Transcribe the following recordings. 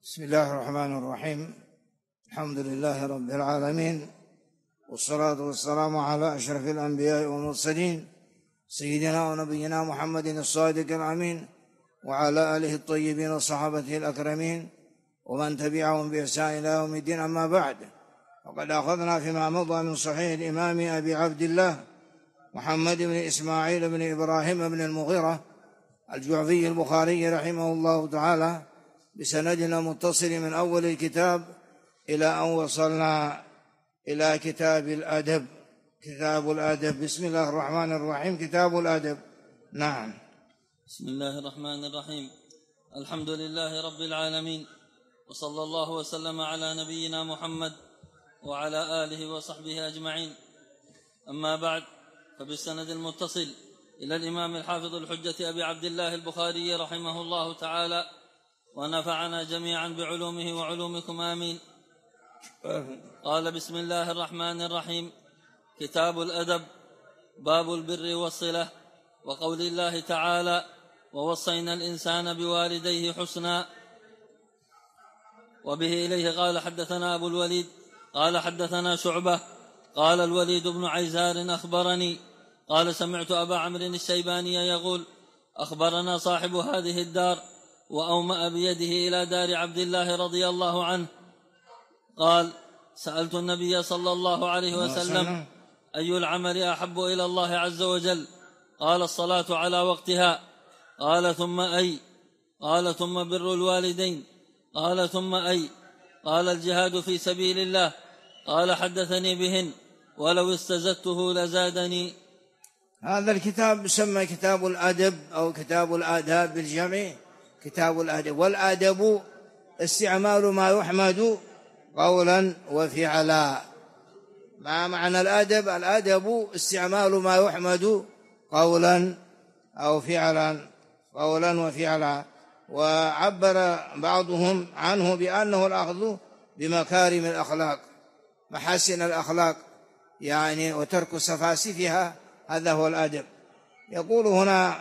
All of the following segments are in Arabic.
بسم الله الرحمن الرحيم. الحمد لله رب العالمين، والصلاة والسلام على أشرف الأنبياء والمرسلين سيدنا ونبينا محمد الصادق الأمين، وعلى آله الطيبين وصحابته الأكرمين، ومن تبعهم بإحسان إلى يوم الدين. أما بعد، وقد أخذنا فيما مضى من صحيح الإمام أبي عبد الله محمد بن إسماعيل بن إبراهيم بن المغيرة الجعفي البخاري رحمه الله تعالى بسندنا متصل من أول الكتاب إلى أن وصلنا إلى كتاب الأدب. كتاب الأدب. بسم الله الرحمن الرحيم. كتاب الأدب. نعم. بسم الله الرحمن الرحيم. الحمد لله رب العالمين، وصلى الله وسلم على نبينا محمد وعلى آله وصحبه أجمعين. أما بعد، فبالسند المتصل إلى الإمام الحافظ الحجة أبي عبد الله البخاري رحمه الله تعالى، ونفعنا جميعا بعلومه وعلومكم آمين. قال: بسم الله الرحمن الرحيم. كتاب الأدب. باب البر والصلة، وقول الله تعالى: ووصينا الإنسان بوالديه حسنا. وبه إليه قال: حدثنا أبو الوليد قال: حدثنا شعبة قال: الوليد بن عيزار أخبرني قال: سمعت أبا عمرو الشيباني يقول: أخبرنا صاحب هذه الدار، وأومأ بيده إلى دار عبد الله رضي الله عنه. قال: سألت النبي صلى الله عليه وسلم: أي العمل أحب إلى الله عز وجل؟ قال: الصلاة على وقتها. قال: ثم أي؟ قال: ثم بر الوالدين. قال: ثم أي؟ قال: الجهاد في سبيل الله. قال: حدثني بهن، ولو استزدته لزادني. هذا الكتاب يسمى كتاب الأدب أو كتاب الآداب بالجمع. كتاب الأدب. والآدب استعمال ما يحمد قولا وفعلا. ما معنى الأدب؟ الأدب استعمال ما يحمد قولا أو فعلا، قولا وفعلا. وعبر بعضهم عنه بأنه الأخذ بمكارم الأخلاق، محاسن الأخلاق يعني، وترك سفاسفها، هذا هو الأدب. يقول هنا: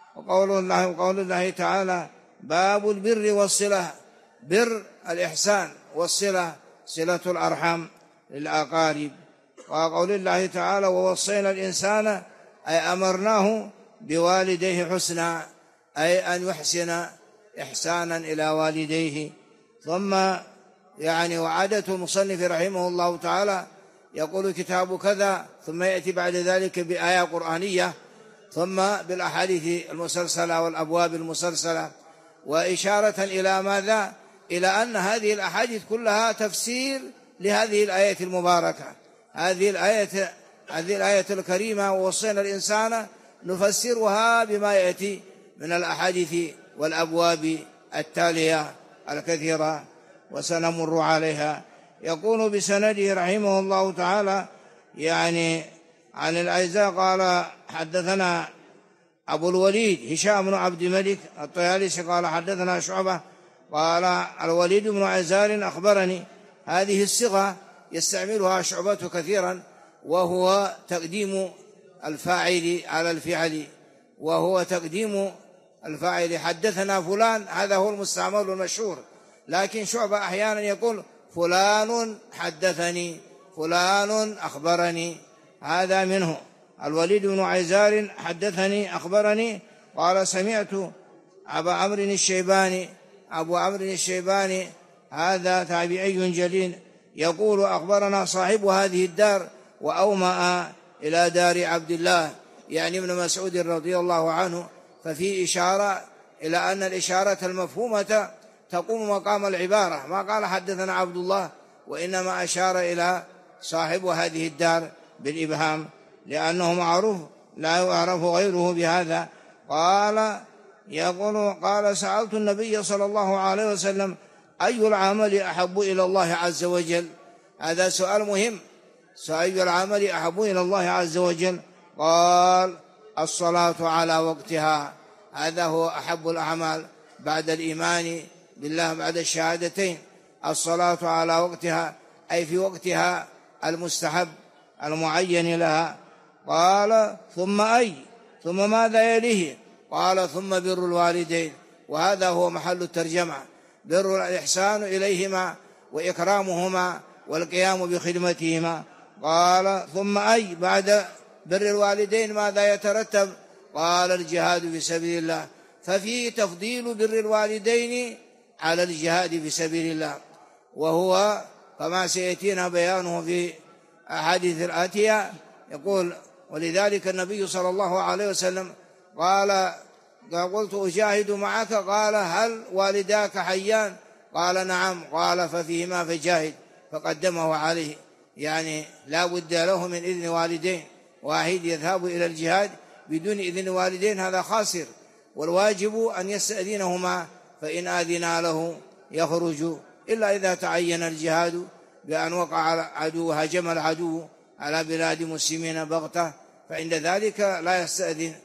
وقول الله تعالى: باب البر والصلة. بر الإحسان، والصلة صلة الأرحام للأقارب. وقول الله تعالى: ووصينا الإنسان، أي أمرناه بوالديه حسنا، أي أن يحسن إحسانا إلى والديه. ثم يعني وعادة المصنف رحمه الله تعالى يقول كتاب كذا، ثم يأتي بعد ذلك بآية قرآنية، ثم بالأحاديث المسلسلة والأبواب المسلسلة، وإشارة إلى ماذا؟ إلى أن هذه الأحاديث كلها تفسير لهذه الآية المباركة. هذه الآية الكريمة: ووصينا الإنسان، نفسرها بما يأتي من الأحاديث والأبواب التالية الكثيرة، وسنمر عليها. يقول بسنده رحمه الله تعالى يعني عن العزاء قال: حدثنا أبو الوليد هشام بن عبد الملك الطيالسي قال: حدثنا شعبة قال: الوليد بن عيزار أخبرني. هذه الصيغة يستعملها شعبة كثيرا، وهو تقديم الفاعل على الفعل، وهو تقديم الفاعل. حدثنا فلان، هذا هو المستعمل المشهور، لكن شعبة أحيانا يقول: فلان حدثني، فلان أخبرني. هذا منه. الوليد بن عيزار حدثني أخبرني قال: سمعت أبا عمرو الشيباني. أبو عمرو الشيباني هذا تابعي جليل، يقول: أخبرنا صاحب هذه الدار، وأومأ إلى دار عبد الله، يعني ابن مسعود رضي الله عنه. ففي إشارة إلى أن الإشارة المفهومة تقوم مقام العبارة، ما قال حدثنا عبد الله، وإنما أشار إلى صاحب هذه الدار بالإبهام، لأنه معروف لا يعرف غيره بهذا. قال: سألت النبي صلى الله عليه وسلم: أي العمل أحب إلى الله عز وجل؟ هذا سؤال مهم. أي العمل أحب إلى الله عز وجل؟ قال: الصلاة على وقتها. هذا هو أحب الأعمال بعد الإيمان بالله، بعد الشهادتين. الصلاة على وقتها، أي في وقتها المستحب المعين لها. قال: ثم أي؟ ثم ماذا يليه؟ قال: ثم بر الوالدين. وهذا هو محل الترجمة. بر الإحسان إليهما وإكرامهما والقيام بخدمتهما. قال ثم أي بعد بر الوالدين ماذا يترتب؟ قال الجهاد في سبيل الله، ففيه تفضيل بر الوالدين على الجهاد في سبيل الله، وهو كما سيأتينا بيانه في أحاديث الآتية. يقول ولذلك النبي صلى الله عليه وسلم قال قلت أجاهد معك، قال هل والداك حيان؟ قال نعم، قال ففيهما فجاهد، فقدمه عليه، يعني لا بد له من إذن والدين. واحد يذهب إلى الجهاد بدون إذن والدين هذا خاسر، والواجب أن يستأذنهما، فإن آذنا له يخرج، إلا إذا تعين الجهاد بأن وقع عدو هجم العدو على بلاد مسلمين بغتة، فعند ذلك لا يستأذن،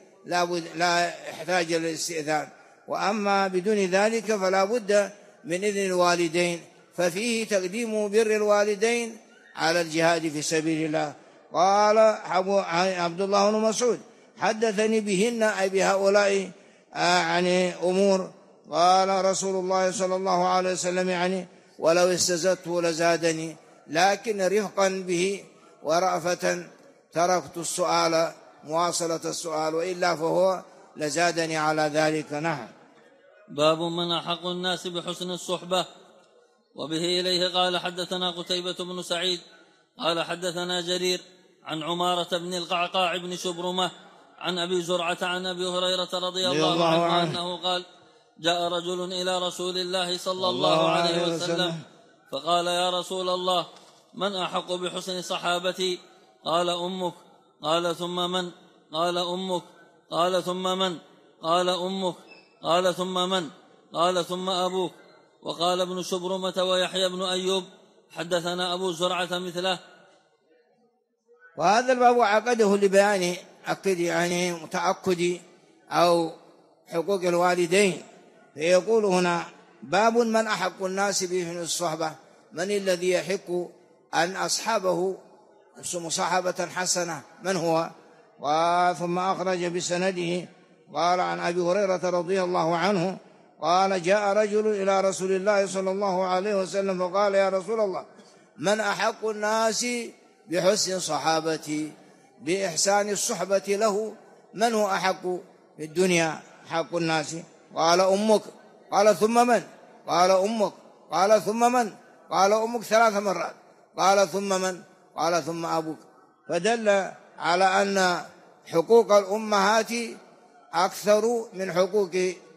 لا يحتاج للاستئذان. وأما بدون ذلك فلا بد من إذن الوالدين، ففيه تقديم بر الوالدين على الجهاد في سبيل الله. قال عبد الله بن مسعود حدثني بهن أي بهؤلاء يعني أمور. قال رسول الله صلى الله عليه وسلم يعني ولو استزدته لزادني، لكن رفقا به ورأفة تركت السؤال مواصلة السؤال، وإلا فهو لزادني على ذلك. نعم. باب من أحق الناس بحسن الصحبة. وبه إليه قال حدثنا قتيبة بن سعيد قال حدثنا جرير عن عمارة بن القعقاع بن شبرمة عن أبي زرعة عن أبي هريرة رضي الله عنه أنه قال جاء رجل إلى رسول الله صلى الله عليه وسلم فقال يا رسول الله من أحق بحسن صحابتي؟ قال أمك. قال ثم من؟ قال أمك. قال ثم من؟ قال أمك. قال ثم من؟ قال ثم أبوك. وقال ابن شبرمة ويحيى بن أيوب حدثنا أبو زرعة مثله. وهذا الباب عقده لبيان يعني متأكد أو حقوق الوالدين، فيقول هنا باب من أحق الناس بحسن الصحبة، من الذي يحق أن أصحابه مصاحبة حسنة، من هو؟ ثم أخرج بسنده قال عن أبي هريرة رضي الله عنه قال جاء رجل إلى رسول الله صلى الله عليه وسلم فقال يا رسول الله من أحق الناس بحسن صحابتي، بإحسان الصحبة له، من هو أحق في الدنيا حق الناس؟ قال أمك. قال ثم من؟ قال أمك. قال ثم من؟ قال أمك 3 مرات. قال ثم من؟ قال ثم أبوك. فدل على أن حقوق الأمهات أكثر من حقوق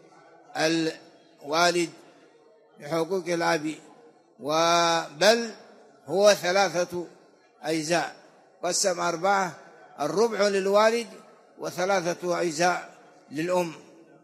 الوالد حقوق الأب، بل هو 3 أجزاء، قسم 4، الربع للوالد و3 أجزاء للأم،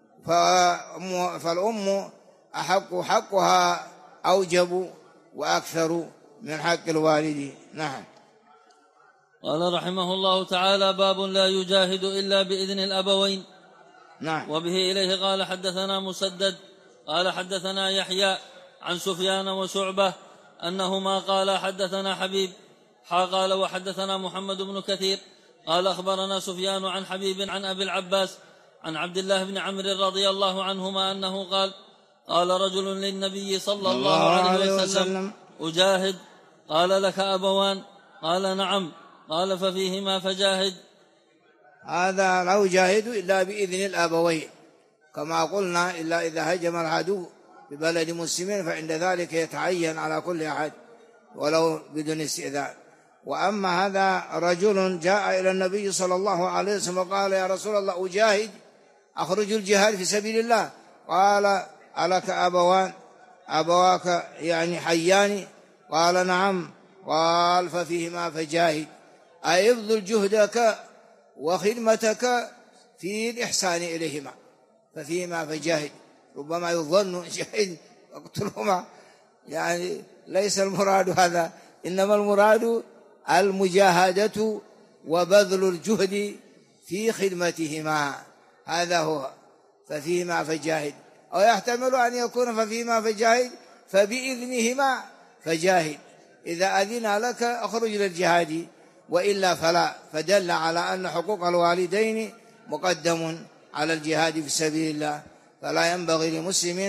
فالأم حقها أوجب وأكثر من حق الوالد. نعم. قال رحمه الله تعالى باب لا يجاهد إلا بإذن الأبوين. نعم. وبه إليه قال حدثنا مسدد قال حدثنا يحيى عن سفيان وشعبة أنهما قال حدثنا حبيب قال وحدثنا محمد بن كثير قال أخبرنا سفيان عن حبيب عن أبي العباس عن عبد الله بن عمرو رضي الله عنهما أنه قال رجل للنبي صلى الله عليه وسلم أجاهد؟ قال لك أبوان؟ قال نعم. قال ففيهما فجاهد. هذا لا يجاهد إلا بإذن الأبوين كما قلنا، إلا إذا هجم العدو ببلد مسلمين، فعند ذلك يتعين على كل أحد ولو بدون استئذان. وأما هذا رجل جاء إلى النبي صلى الله عليه وسلم وقال يا رسول الله أجاهد، أخرج الجهاد في سبيل الله. قال ألك أبوان؟ أبواك يعني حيان؟ قال نعم. قال ففيهما فجاهد، أي ابذل جهدك وخدمتك في الإحسان إليهما، ففيهما فجاهد. ربما يظن جاهد اقتلهما، يعني ليس المراد هذا، إنما المراد المجاهدة وبذل الجهد في خدمتهما، هذا هو ففيهما فجاهد. أو يحتمل أن يكون ففيهما فجاهد فبإذنهما فجاهد، إذا أذن لك أخرج للجهاد وإلا فلا، فدل على أن حقوق الوالدين مقدم على الجهاد في سبيل الله، فلا ينبغي لمسلم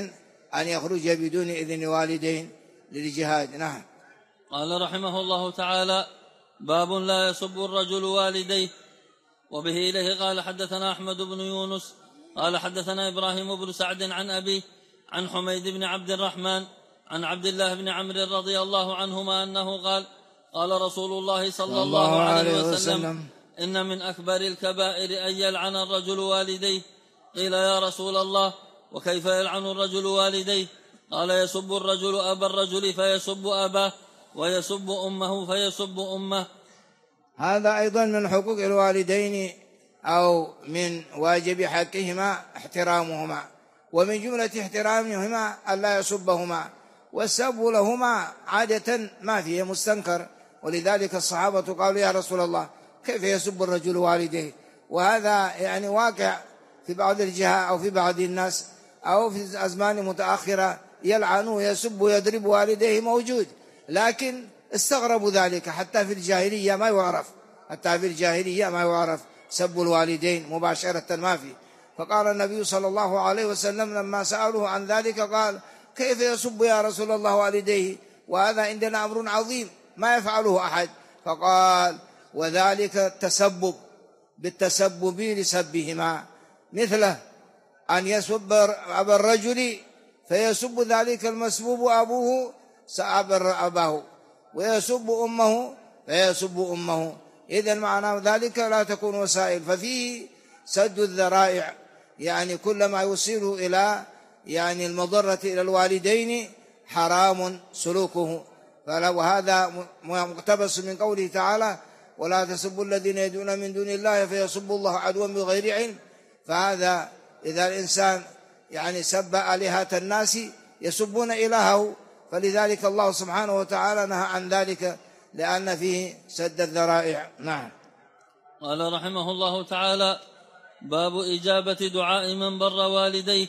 أن يخرج بدون إذن والدين للجهاد. نعم. قال رحمه الله تعالى: باب لا يسب الرجل والديه. وبه إليه قال حدثنا أحمد بن يونس قال حدثنا إبراهيم بن سعد عن أبيه عن حميد بن عبد الرحمن عن عبد الله بن عمرو رضي الله عنهما أنه قال: قال رسول الله صلى الله عليه وسلم: إن من أكبر الكبائر أن يلعن الرجل والديه. قيل: يا رسول الله، وكيف يلعن الرجل والديه؟ قال: يسب الرجل أبا الرجل فيسب أباه، ويسب أمه فيسب أمه. هذا أيضا من حقوق الوالدين أو من واجب حقهما احترامهما، ومن جملة احترامهما ألا يسبهما، والسب لهما عادة ما فيه مستنكر، ولذلك الصحابة قالوا: يا رسول الله، كيف يسب الرجل والديه؟ وهذا يعني واقع في بعض الجهات أو في بعض الناس أو في أزمان متأخرة، يلعن ويسب ويضرب والديه موجود، لكن استغربوا ذلك حتى في الجاهلية ما يعرف سب الوالدين مباشرة ما في. فقال النبي صلى الله عليه وسلم لما سألوه عن ذلك قال: كيف يسب يا رسول الله والديه؟ وهذا عندنا أمر عظيم ما يفعله أحد. فقال: وذلك التسبب بالتسبب لسبهما، مثله أن يسب أبا الرجل فيسب ذلك المسبوب أبوه أباه، ويسب أمه فيسب أمه. إذن معنى ذلك لا تكون وسائل، ففيه سد الذرائع، يعني كل ما يوصله إلى يعني المضرة إلى الوالدين حرام سلوكه. وهذا مقتبس من قوله تعالى: ولا تسبوا الذين يدعون من دون الله فيسبوا الله عدوا بغير علم. فهذا إذا الإنسان يعني سب آلهة الناس يسبون إلهه، فلذلك الله سبحانه وتعالى نهى عن ذلك لأن فيه سد الذرائع. نعم. قال رحمه الله تعالى: باب إجابة دعاء من بر والديه.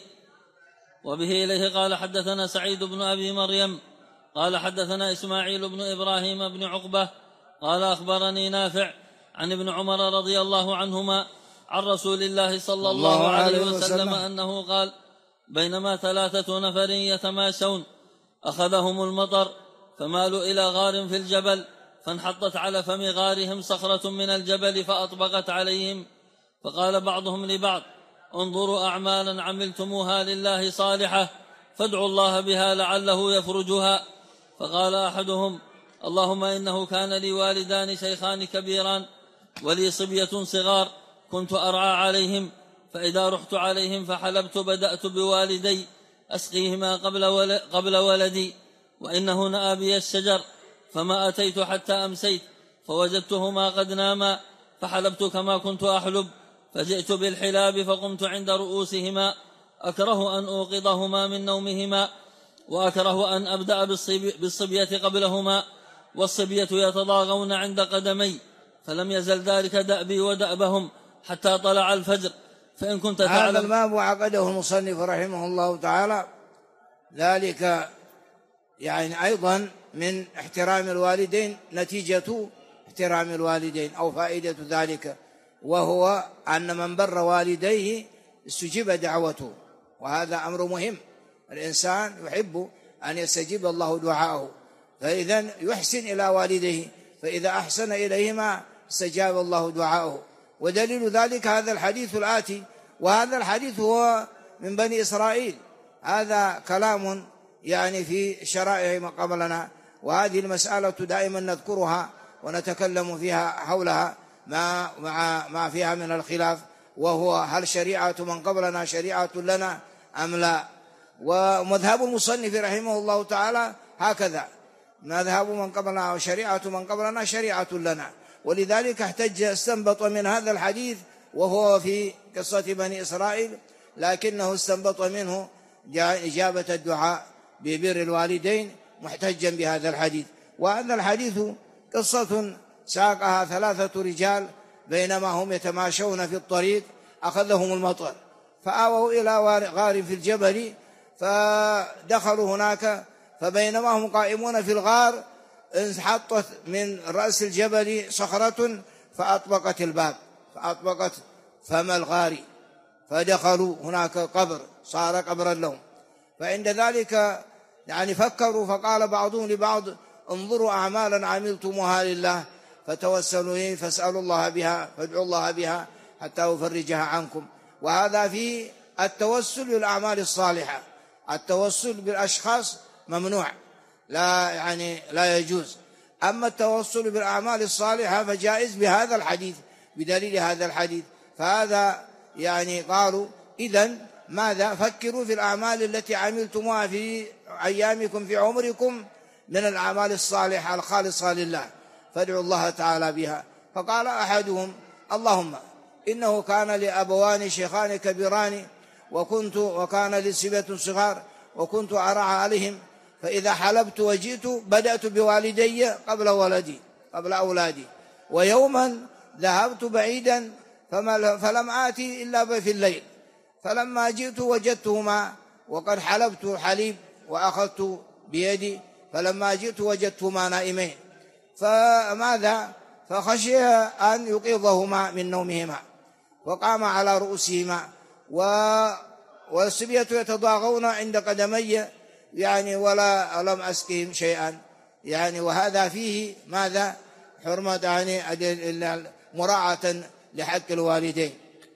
وبه إليه قال حدثنا سعيد بن أبي مريم قال حدثنا إسماعيل بن إبراهيم بن عقبة قال أخبرني نافع عن ابن عمر رضي الله عنهما عن رسول الله صلى الله عليه وسلم أنه قال: بينما 3 نفر يتماشون أخذهم المطر فمالوا إلى غار في الجبل، فانحطت على فم غارهم صخرة من الجبل فأطبقت عليهم، فقال بعضهم لبعض: انظروا أعمالا عملتموها لله صالحة فادعوا الله بها لعله يفرجها. فقال أحدهم: اللهم إنه كان لي والدان شيخان كبيران ولي صبية صغار كنت أرعى عليهم، فإذا رحت عليهم فحلبت بدأت بوالدي أسقيهما قبل ولدي، وإنه نأى بي الشجر فما أتيت حتى أمسيت فوجدتهما قد ناما، فحلبت كما كنت أحلب، فجئت بالحلاب فقمت عند رؤوسهما أكره أن أوقظهما من نومهما، وأكره أن أبدأ بالصبية قبلهما، والصبية يتضاغون عند قدمي، فلم يزل ذلك دأبي ودأبهم حتى طلع الفجر. فإن كنت تعلم. هذا الباب عقده المصنف رحمه الله تعالى ذلك يعني أيضا من احترام الوالدين، نتيجة احترام الوالدين أو فائدة ذلك، وهو أن من بر والديه استجيب دعوته، وهذا أمر مهم. الإنسان يحب أن يستجيب الله دعاءه، فإذا يحسن إلى والديه، فإذا أحسن إليهما استجاب الله دعاءه. ودليل ذلك هذا الحديث الآتي، وهذا الحديث هو من بني إسرائيل، هذا كلام يعني في شرائع ما قبلنا، وهذه المسألة دائما نذكرها ونتكلم فيها حولها ما فيها من الخلاف، وهو هل شريعة من قبلنا شريعة لنا أم لا. ومذهب المصنف رحمه الله تعالى هكذا، مذهب من قبلنا وشريعة من قبلنا شريعة لنا، ولذلك استنبط من هذا الحديث وهو في قصة بني إسرائيل، لكنه استنبط منه إجابة الدعاء ببر الوالدين محتجا بهذا الحديث. وهذا الحديث قصة ساقها 3 رجال بينما هم يتماشون في الطريق أخذهم المطر، فآووا إلى غار في الجبل، فدخلوا هناك، فبينما هم قائمون في الغار انحطت من رأس الجبل صخرة فأطبقت الباب، فأطبقت فم الغار، فدخلوا هناك قبر، صار قبرا لهم. فعند ذلك يعني فكروا، فقال بعضهم لبعض: انظروا أعمالا عملتموها لله فتوسلوا إليه فاسألوا الله بها، فادعوا الله بها حتى يفرجها عنكم. وهذا في التوسل بالأعمال الصالحة. التوسل بالأشخاص ممنوع، لا يجوز. أما التوسل بالأعمال الصالحة فجائز بهذا الحديث، بدليل هذا الحديث. فهذا قالوا إذن ماذا؟ فكروا في الأعمال التي عملتموها في أيامكم في عمركم من الأعمال الصالحة الخالصة لله، فادعوا الله تعالى بها. فقال أحدهم: اللهم إنه كان لأبوان شيخان كبيران وكان لي صبية صغار وكنت أرعى عليهم، فإذا حلبت وجئت بدأت بوالدي قبل أولادي، ويوما ذهبت بعيدا فلم آتي إلا في الليل، فلما جئت وجدتهما وقد حلبت الحليب وأخذت بيدي، فلما جئت وجدتهما نائمين، فخشي أن يقظهما من نومهما، وقام على رؤوسهما والصبية يتضاغون عند قدمي لم أسقهم شيئا وهذا فيه ماذا؟ حرمة مراعاة لحق الوالدين.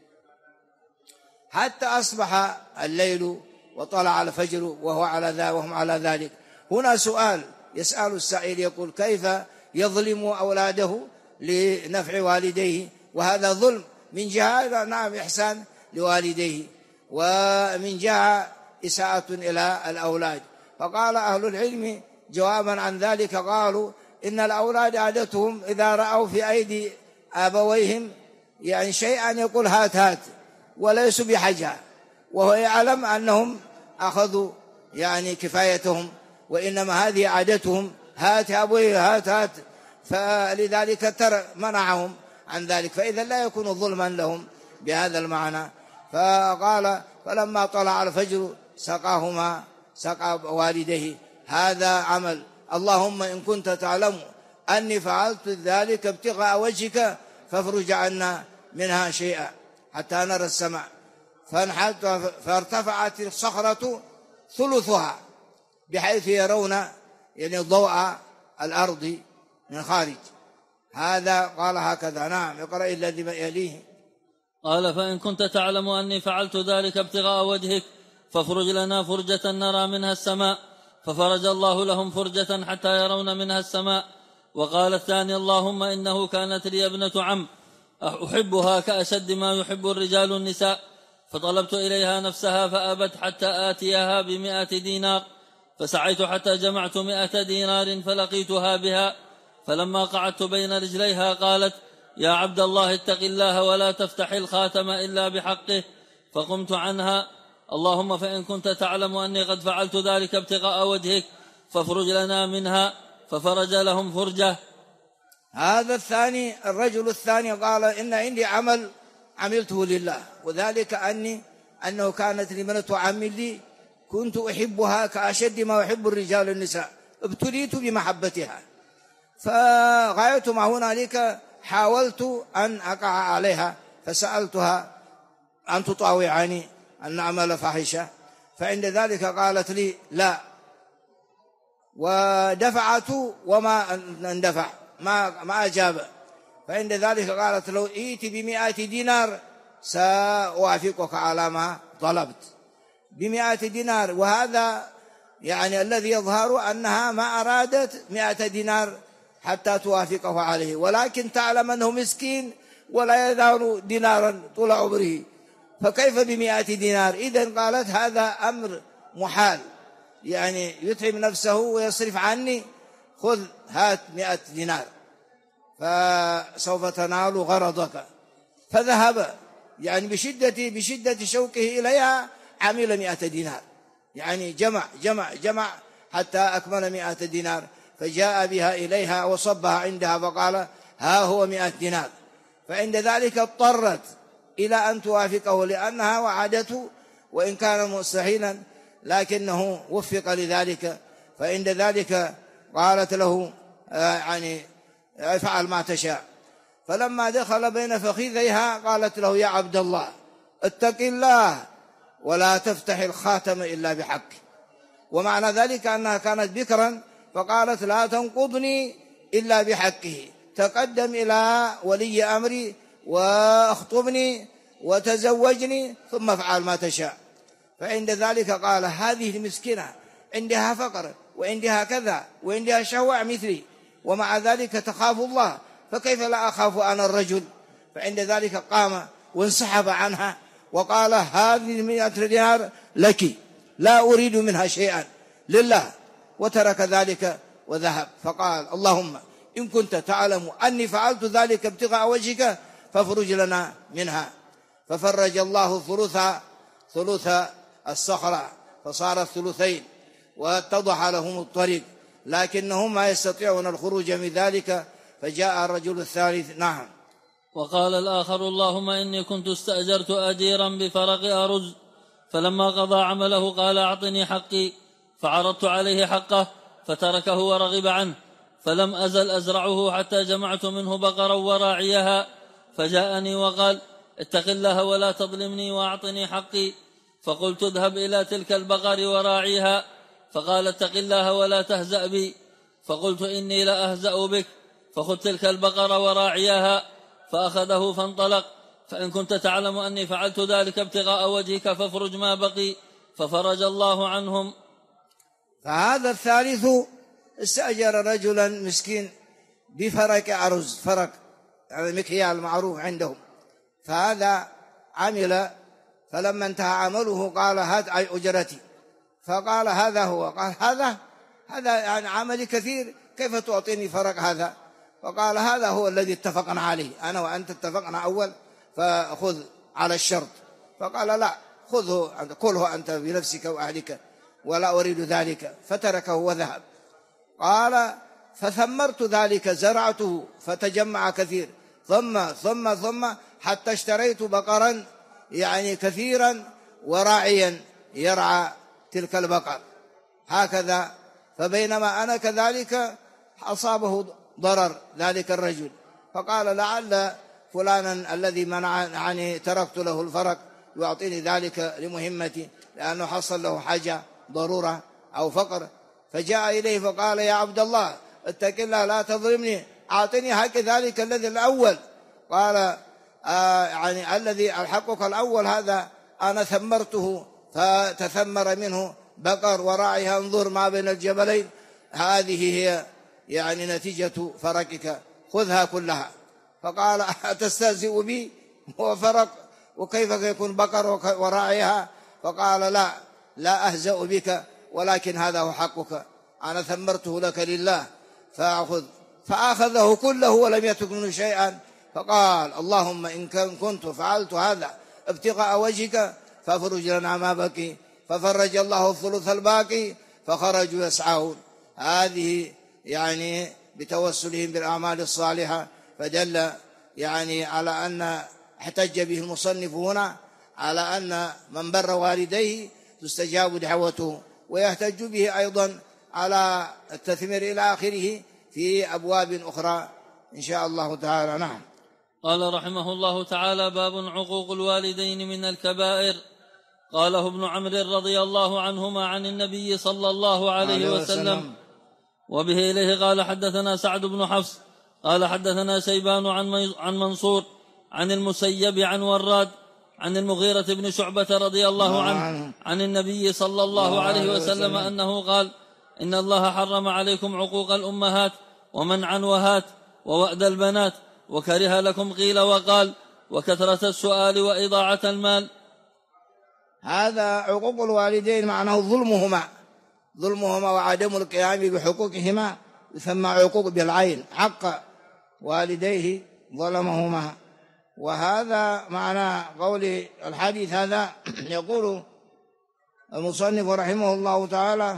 حتى أصبح الليل وطلع الفجر وهم على ذلك. هنا سؤال يسأل السائل يقول: كيف يظلم أولاده لنفع والديه؟ وهذا ظلم من جهة نعم إحسان لوالديه، ومن جهة إساءة إلى الأولاد. فقال أهل العلم جوابا عن ذلك، قالوا: إن الأولاد عادتهم إذا رأوا في أيدي آبويهم شيئا يقول هات وليسوا بحاجة، وهو يعلم أنهم أخذوا كفايتهم، وإنما هذه عادتهم، هات يا أبوي هات، فلذلك منعهم عن ذلك، فإذا لا يكون ظلما لهم بهذا المعنى. فقال: فلما طلع الفجر سقى والديه. هذا عمل. اللهم إن كنت تعلم أني فعلت ذلك ابتغاء وجهك فافرج عنا منها شيئا حتى نرى السماء، فارتفعت الصخرة ثلثها بحيث يرون ضوء الأرض من خارج. هذا قال هكذا. نعم، اقرأ الذي يليه. قال: فإن كنت تعلم أني فعلت ذلك ابتغاء وجهك فافرج لنا فرجة نرى منها السماء، ففرج الله لهم فرجة حتى يرون منها السماء. وقال الثاني: اللهم إنه كانت لي ابنة عم أحبها كأشد ما يحب الرجال النساء، فطلبت إليها نفسها فأبت حتى آتيها ب100 دينار، فسعيت حتى جمعت 100 دينار فلقيتها بها، فلما قعدت بين رجليها قالت: يا عبد الله اتق الله ولا تفتح الخاتم إلا بحقه، فقمت عنها. اللهم فإن كنت تعلم أني قد فعلت ذلك ابتغاء وجهك فافرج لنا منها، ففرج لهم فرجة. هذا الثاني، الرجل الثاني قال: إن عندي عمل عملته لله، وذلك أنه كانت لي ابنة عم لي كنت أحبها كأشد ما يحب الرجال النساء، ابتليت بمحبتها، فغاية ما هنالك حاولت أن أقع عليها، فسألتها أن تطاوعني أن أعمل فاحشة، فعند ذلك قالت لي لا، ودفعت وما اندفع، ما أجاب. فعند ذلك قالت: لو ائت ب100 دينار سأوافقك على ما طلبت، ب100 دينار. وهذا الذي يظهر أنها ما أرادت 100 دينار حتى توافقه عليه، ولكن تعلم أنه مسكين ولا يدار دينارا طول عمره، فكيف ب100 دينار؟ إذن قالت: هذا أمر محال، يتعب نفسه ويصرف عني، خذ هات 100 دينار فسوف تنال غرضك. فذهب بشدة شوقه إليها، عمل 100 دينار، جمع حتى أكمل 100 دينار، فجاء بها إليها وصبها عندها فقال: ها هو 100 دينار. فعند ذلك اضطرت إلى أن توافقه لأنها وعدته، وإن كان مستحيلا لكنه وفق لذلك. فعند ذلك قالت له: افعل ما تشاء. فلما دخل بين فخذيها قالت له: يا عبد الله اتق الله ولا تفتح الخاتم إلا بحق. ومعنى ذلك أنها كانت بكرا فقالت لا تنقضني إلا بحقه، تقدم إلى ولي أمري واخطبني وتزوجني ثم افعل ما تشاء. فعند ذلك قال هذه المسكينة عندها فقر وعندها كذا وعندها شهوة مثلي، ومع ذلك تخاف الله، فكيف لا أخاف أنا الرجل؟ فعند ذلك قام وانسحب عنها وقال هذه 100 دينار لك، لا أريد منها شيئا لله، وترك ذلك وذهب. فقال اللهم إن كنت تعلم أني فعلت ذلك ابتغاء وجهك فافرج لنا منها. ففرج الله ثلث الصخرة فصارت ثلثين واتضح لهم الطريق، لكنهم ما يستطيعون الخروج من ذلك. فجاء الرجل الثالث. نعم. وقال الآخر اللهم إني كنت استأجرت أجيرا بفرق أرز، فلما قضى عمله قال أعطني حقي، فعرضت عليه حقه فتركه ورغب عنه، فلم أزل أزرعه حتى جمعت منه بقرا وراعيها، فجاءني وقال اتق الله ولا تظلمني وأعطني حقي، فقلت اذهب إلى تلك البقر وراعيها، فقال اتق الله ولا تهزأ بي، فقلت إني لأهزأ بك، فخذ تلك البقر وراعيها، فأخذه فانطلق، فإن كنت تعلم أني فعلت ذلك ابتغاء وجهك فافرج ما بقي، ففرج الله عنهم. فهذا الثالث استأجر رجلا مسكين بفرق أرز، فرق المكيال المعروف عندهم، فهذا عمل، فلما انتهى عمله قال هات أجرتي، فقال هذا هو، قال هذا يعني عملي كثير، كيف تعطيني فرق هذا؟ فقال هذا هو الذي اتفقنا عليه، أنا وأنت اتفقنا أول، فخذ على الشرط. فقال لا، خذه كله أنت بنفسك وأهلك ولا أريد ذلك، فتركه وذهب. قال فثمرت ذلك، زرعته فتجمع كثير، ثم حتى اشتريت بقرا يعني كثيرا وراعيا يرعى تلك البقر هكذا. فبينما أنا كذلك أصابه ضرر ذلك الرجل، فقال لعل فلانا الذي منعني تركت له الفرق يعطيني ذلك لمهمتي، لأنه حصل له حاجة ضرورة أو فقر. فجاء إليه فقال يا عبد الله اتق الله لا تظلمني، أعطني حق ذلك الذي الأول. قال يعني الذي حقك الأول هذا أنا ثمرته، فتثمر منه بقر وراعيها، انظر ما بين الجبلين، هذه هي يعني نتيجة فرقك، خذها كلها. فقال أتستهزئ بي وفرق، وكيف يكون بقر وراعيها؟ فقال لا أهزأ بك، ولكن هذا هو حقك، أنا ثمرته لك لله فأخذ. فأخذه كله ولم يترك منه شيئا. فقال اللهم إن كنت فعلت هذا ابتغاء وجهك فافرج لنا ما بقي، ففرج الله الثلث الباقي، فخرجوا يسعون. هذه يعني بتوسلهم بالأعمال الصالحة. فدل يعني على أن احتج به المصنف هنا على أن من بر والديه تستجاب دعوته، ويحتج به أيضا على التثمير إلى آخره في أبواب أخرى إن شاء الله تعالى. نعم. قال رحمه الله تعالى باب عقوق الوالدين من الكبائر. قاله ابن عمرو رضي الله عنهما عن النبي صلى الله عليه وسلم. وبه إليه قال حدثنا سعد بن حفص قال حدثنا شيبان عن منصور عن المسيب عن وراد عن المغيرة بن شعبة رضي الله عنه عن النبي صلى الله عليه وسلم أنه قال إن الله حرم عليكم عقوق الأمهات ومنعا وهات ووأد البنات، وكره لكم قيل وقال وكثرة السؤال وإضاعة المال. هذا عقوق الوالدين معناه ظلمهما وعدم القيام بحقوقهما، يسمى عقوق بالعين، حق والديه ظلمهما. وهذا معنى قول الحديث هذا. يقول المصنف رحمه الله تعالى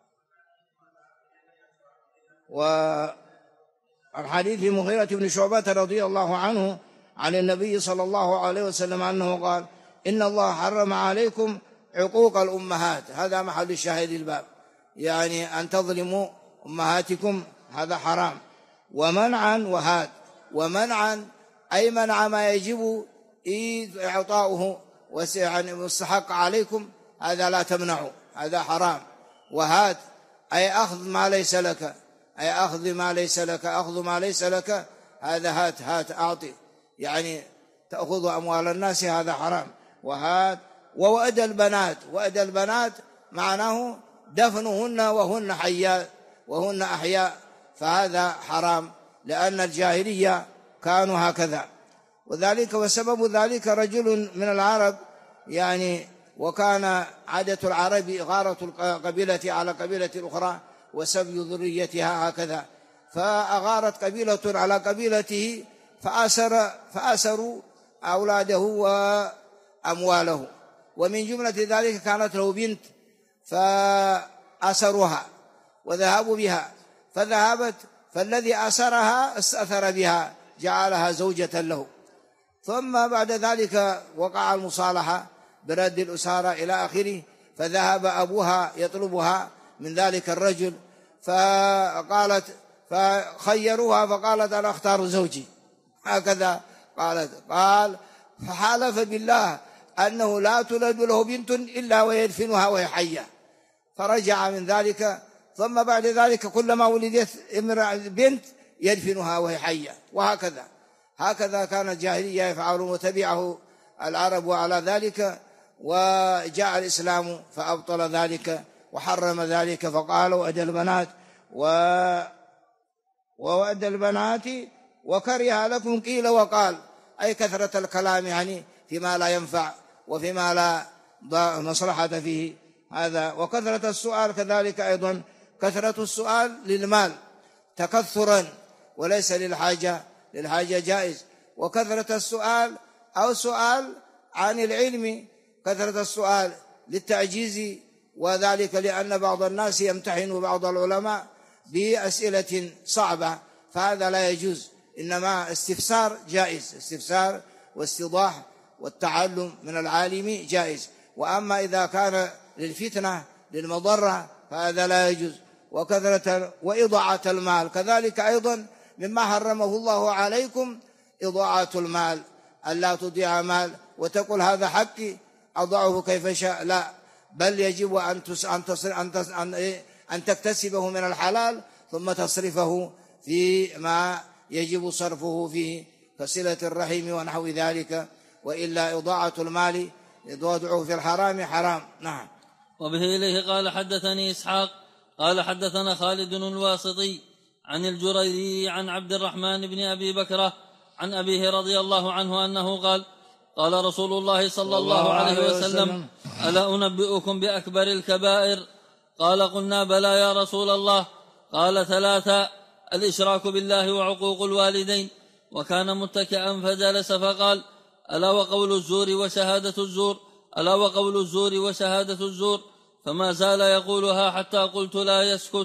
والحديث لمغيرة بن شعبة رضي الله عنه عن النبي صلى الله عليه وسلم أنه قال إن الله حرم عليكم عقوق الأمهات، هذا محل الشاهد الباب، يعني أن تظلموا أمهاتكم هذا حرام. ومنعا وهات، ومنعا أي منع ما يجب إعطاؤه ومستحق عليكم، هذا لا تمنعوا، هذا حرام. وهات أي أخذ ما ليس لك، أي أخذ ما ليس لك، أخذ ما ليس لك، هذا هات أعطي، يعني تأخذ أموال الناس هذا حرام. وهات ووأد البنات، وأد البنات معناه دفنهن وهن أحياء، فهذا حرام، لأن الجاهلية كانوا هكذا. وذلك وسبب ذلك رجل من العرب، يعني وكان عادة العرب إغارة القبيلة على قبيلة أخرى وسبي ذريتها هكذا، فأغارت قبيلة على قبيلته فأسروا أولاده وأمواله، ومن جملة ذلك كانت له بنت فأسروها وذهبوا بها، فذهبت، فالذي أسرها استأثر بها جعلها زوجة له. ثم بعد ذلك وقع المصالحة برد الأسارة إلى آخره، فذهب أبوها يطلبها من ذلك الرجل، فخيروها فقالت أنا أختار زوجي، هكذا قال فحلف بالله أنه لا تولد له بنت إلا ويدفنها وهي حية، فرجع من ذلك. ثم بعد ذلك كلما ولدت بنت يدفنها وهي حية، هكذا كان الجاهلية يفعلون، وتبعه العرب على ذلك، وجاء الإسلام فأبطل ذلك وحرم ذلك، فقال وأد البنات وكره لكم قيل وقال، أي كثرة الكلام يعني فيما لا ينفع وفيما لا مصلحة فيه هذا. وكثرة السؤال كذلك أيضا، كثرة السؤال للمال تكثرا وليس للحاجة جائز. وكثرة السؤال أو سؤال عن العلم، كثرة السؤال للتعجيز، وذلك لأن بعض الناس يمتحن بعض العلماء بأسئلة صعبة، فهذا لا يجوز، إنما استفسار جائز، استفسار واستيضاح والتعلم من العالم جائز. وأما إذا كان للفتنة للمضرة فهذا لا يجوز. وكثرة وإضاعة المال كذلك أيضا مما حرمه الله عليكم، إضاعة المال، ألا تضيع مال وتقول هذا حقي أضعه كيف شاء، لا، بل يجب أن تكتسبه من الحلال ثم تصرفه في ما يجب صرفه فيه كصلة الرحم ونحو ذلك، وإلا إضاعة المال يضعه في الحرام حرام. نعم. وبه إليه قال حدثني إسحاق قال حدثنا خالد الواسطي عن الجريري عن عبد الرحمن بن أبي بكرة عن أبيه رضي الله عنه أنه قال قال رسول الله صلى الله عليه وسلم ألا أنبئكم بأكبر الكبائر؟ قال قلنا بلى يا رسول الله. قال 3: الإشراك بالله وعقوق الوالدين. وكان متكئا فجلس فقال ألا وقول الزور وشهادة الزور، ألا وقول الزور وشهادة الزور، فما زال يقولها حتى قلت لا يسكت.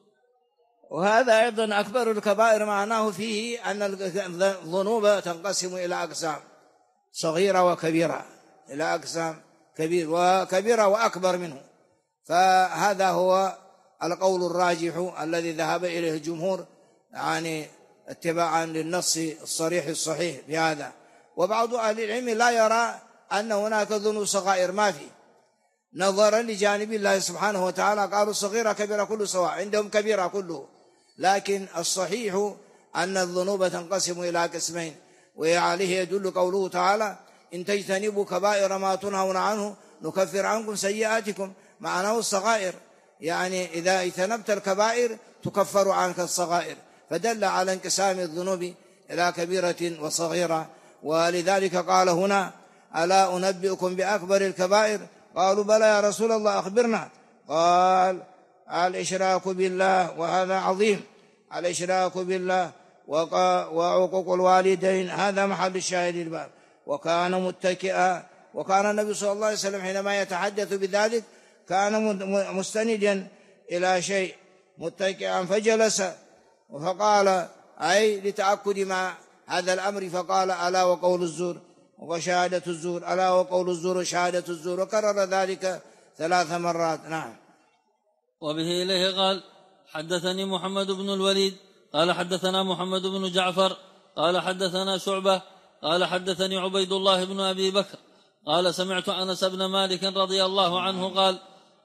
وهذا أيضا أكبر الكبائر، معناه فيه أن الذنوب تنقسم إلى أقسام صغيرة وكبيرة، إلى أقسام وكبيرة وأكبر منه، فهذا هو القول الراجح الذي ذهب إليه الجمهور، يعني اتباعا للنص الصريح الصحيح بهذا. وبعض أهل العلم لا يرى أن هناك ذنوب صغائر، ما في، نظرا لجانب الله سبحانه وتعالى، قالوا صغيرة كبيرة كل سواء، عندهم كبيرة كله. لكن الصحيح أن الذنوب تنقسم إلى قسمين، وعليه يدل قوله تعالى إن تجتنبوا كبائر ما تنهون عنه نكفر عنكم سيئاتكم، معناه الصغائر، يعني إذا اجتنبت الكبائر تكفر عنك الصغائر، فدل على انقسام الذنوب إلى كبيرة وصغيرة. ولذلك قال هنا ألا أنبئكم بأكبر الكبائر؟ قالوا بلى يا رسول الله أخبرنا. قال الإشراك بالله، وهذا عظيم، الإشراك بالله وعقوق الوالدين، هذا محل الشاهد الباب. وكان متكئا، وكان النبي صلى الله عليه وسلم حينما يتحدث بذلك كان مستندا إلى شيء متكئا، فجلس فقال أي لتأكد مع هذا الأمر، فقال ألا وقول الزور وشهادة الزور، ألا وقول الزور وشهادة الزور، وكرر ذلك 3 مرات. نعم. وبه إليه قال حدثني محمد بن الوليد قال حدثنا محمد بن جعفر قال حدثنا شعبة قال حدثني عبيد الله بن أبي بكر قال سمعت أنس بن مالك رضي الله عنه قال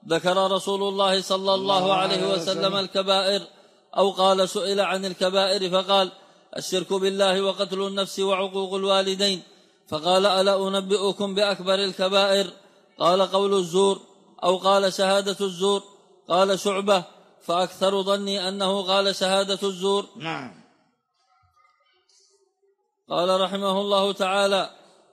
ذكر رسول الله صلى الله عليه وسلم الكبائر، أو قال سئل عن الكبائر فقال: الشرك بالله وقتل النفس وعقوق الوالدين. فقال: ألا أنبئكم بأكبر الكبائر؟ قال: قول الزور، أو قال شهادة الزور. قال شعبة: فأكثر ظني أنه قال شهادة الزور. نعم. قال رحمه الله تعالى: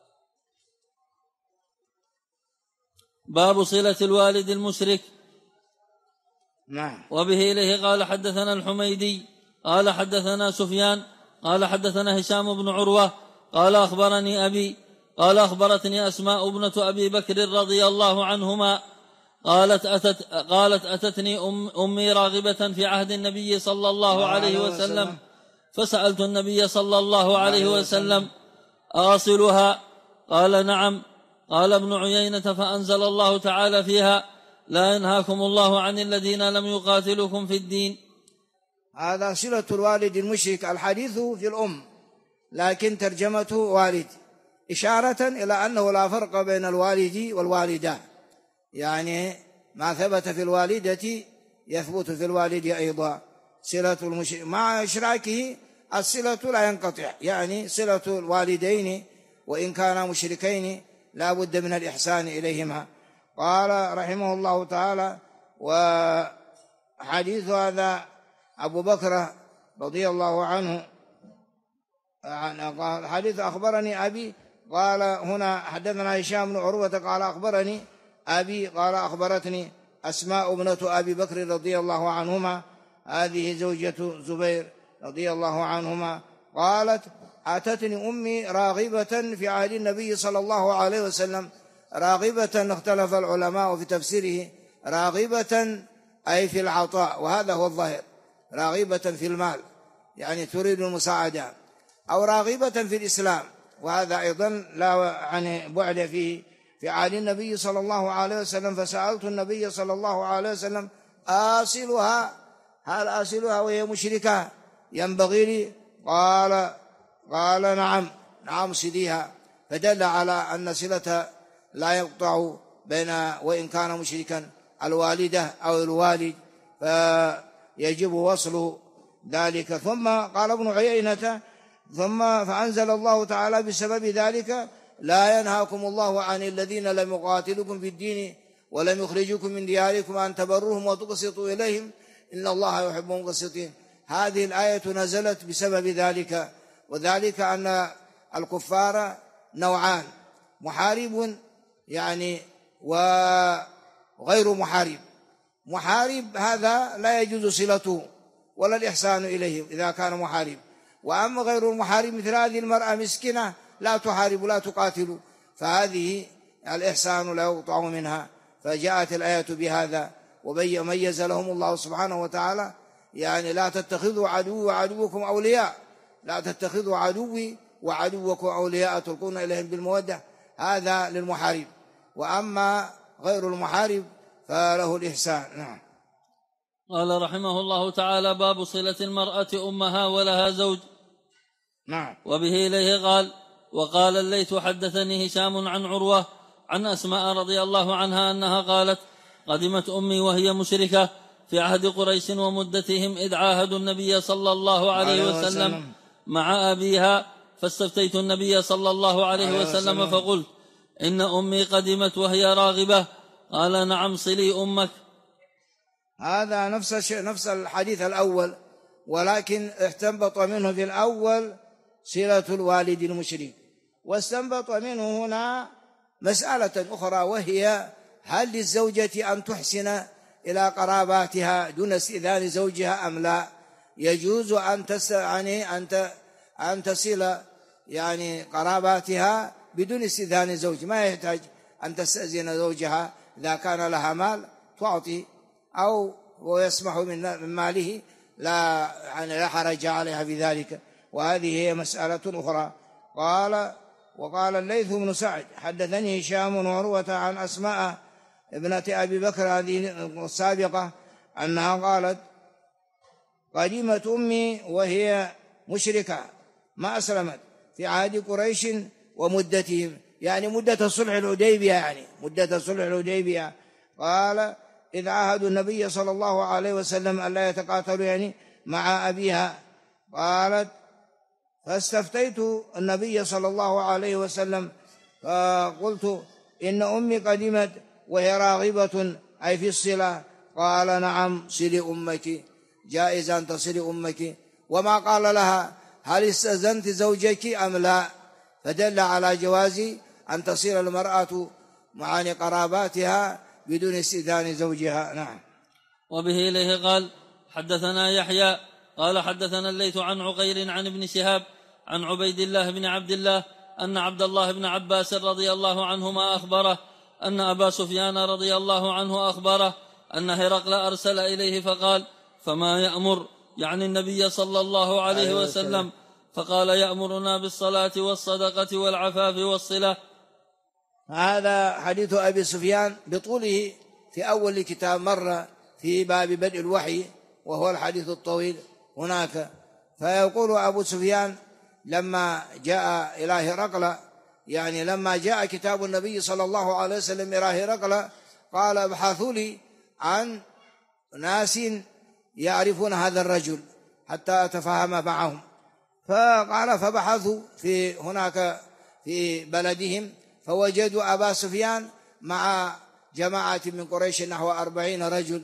باب صلة الوالد المشرك. نعم. وبه إليه قال حدثنا الحميدي قال حدثنا سفيان قال حدثنا هشام بن عروة قال أخبرني أبي قال أخبرتني أسماء ابنة أبي بكر رضي الله عنهما قالت أتتني أمي راغبة في عهد النبي صلى الله عليه وسلم، فسألت النبي صلى الله عليه وسلم: أصلها؟ قال: نعم. قال ابن عيينة: فأنزل الله تعالى فيها: لا ينهاكم الله عن الذين لم يقاتلوكم في الدين. هذا صلة الوالد المشرك. الحديث في الأم، لكن ترجمته والد، إشارة إلى أنه لا فرق بين الوالد والوالدة، يعني ما ثبت في الوالدة يثبت في الوالد أيضا. صلة المشرك مع إشراكه الصلة لا ينقطع، يعني صلة الوالدين وإن كانا مشركين لا بد من الإحسان إليهما. قال رحمه الله تعالى: وحديث هذا أبو بكر رضي الله عنه قال حديث أخبرني أبي، قال هنا حدثنا هشام بن عروة قال أخبرني أبي قال أخبرتني أسماء ابنة أبي بكر رضي الله عنهما، هذه زوجة زبير رضي الله عنهما، قالت: أتتني أمي راغبة في عهد النبي صلى الله عليه وسلم. راغبة اختلف العلماء في تفسيره، راغبة أي في العطاء، وهذا هو الظاهر، راغبة في المال يعني تريد المساعدة، أو راغبة في الإسلام، وهذا أيضا لا يعني بعد فيه، في عهد النبي صلى الله عليه وسلم. فسألت النبي صلى الله عليه وسلم: آصلها؟ هل آصلها وهي مشركة ينبغي لي؟ قال: نعم صليها. فدل على أن صلة لا يقطع بين وإن كان مشركا الوالدة أو الوالد، فيجب وصل ذلك. ثم قال ابن عيينة: ثم فأنزل الله تعالى بسبب ذلك: لا ينهاكم الله عن الذين لم يقاتلوكم في الدين ولم يخرجوكم من دياركم أن تبروهم وتقسطوا إليهم إن الله يحب المقسطين. هذه الآية نزلت بسبب ذلك، وذلك أن الكفار نوعان: محارب يعني وغير محارب. محارب هذا لا يجوز صلته ولا الإحسان إليه إذا كان محارب، وأما غير المحارب مثل هذه المرأة مسكنة لا تحارب لا تقاتل، فهذه الإحسان لا يقطع منها. فجاءت الآية بهذا، وميز لهم الله سبحانه وتعالى، يعني لا تتخذوا عدوي وعدوكم أولياء، لا تتخذوا عدوي وعدوكم أولياء تلقون إليهم بالمودة، هذا للمحارب. وأما غير المحارب فله الإحسان. نعم. قال رحمه الله تعالى: باب صلة المرأة أمها ولها زوج. نعم. وبه إليه قال: وقال الليث حدثني هشام عن عروة عن أسماء رضي الله عنها أنها قالت: قدمت أمي وهي مشركة في عهد قريش ومدتهم إذ عاهدوا النبي صلى الله عليه وسلم مع أبيها، فاستفتيت النبي صلى الله عليه وسلم فقلت: إن أمي قدمت وهي راغبة. قال: نعم صلي أمك. هذا نفس الحديث الأول، ولكن استنبط منه في الأول صلة الوالد المشرك، واستنبط منه هنا مسألة أخرى، وهي: هل للزوجة أن تحسن إلى قراباتها دون استئذان زوجها أم لا؟ يجوز أن تصل يعني قراباتها بدون استئذان زوج، ما يحتاج أن تستأذن زوجها. إذا كان لها مال تعطي أو ويسمح من ماله لا حرج عليها في ذلك، وهذه هي مسألة أخرى. وقال الليث بن سعد حدثني هشام وعروة عن أسماء ابنة أبي بكر هذه السابقة أنها قالت: قدمت أمي وهي مشركة ما أسلمت في عهد قريش ومدتهم، يعني مدة الصلح الحديبية، يعني مدة الصلح الحديبية. قال: إذ عاهدوا النبي صلى الله عليه وسلم ألا يتقاتلوا يعني مع أبيها. قالت: فاستفتيت النبي صلى الله عليه وسلم فقلت: إن أمي قدمت وهي راغبة أي في الصلة. قال: نعم، صلي أمك، جائز أن تصلي أمك. وما قال لها: هل استأذنت زوجك أم لا؟ فدل على جواز أن تصل المرأة مع قراباتها بدون استئذان زوجها. نعم. وبه إليه قال: حدثنا يحيى قال حدثنا الليث عن عقيل عن ابن شهاب عن عبيد الله بن عبد الله أن عبد الله بن عباس رضي الله عنهما أخبره أن أبا سفيان رضي الله عنه أخبره أن هرقل أرسل إليه فقال: فما يأمر؟ يعني النبي صلى الله عليه وسلم. فقال: يأمرنا بالصلاة والصدقة والعفاف والصلة. هذا حديث أبي سفيان بطوله في أول كتاب، مر في باب بدء الوحي وهو الحديث الطويل هناك. فيقول أبو سفيان لما جاء إلى هرقل، يعني لما جاء كتاب النبي صلى الله عليه وسلم إلى هرقل، قال: ابحثوا لي عن ناس يعرفون هذا الرجل حتى أتفاهم معهم. فقال: فبحثوا في هناك في بلدهم فوجدوا أبا سفيان مع جماعة من قريش نحو 40 رجل،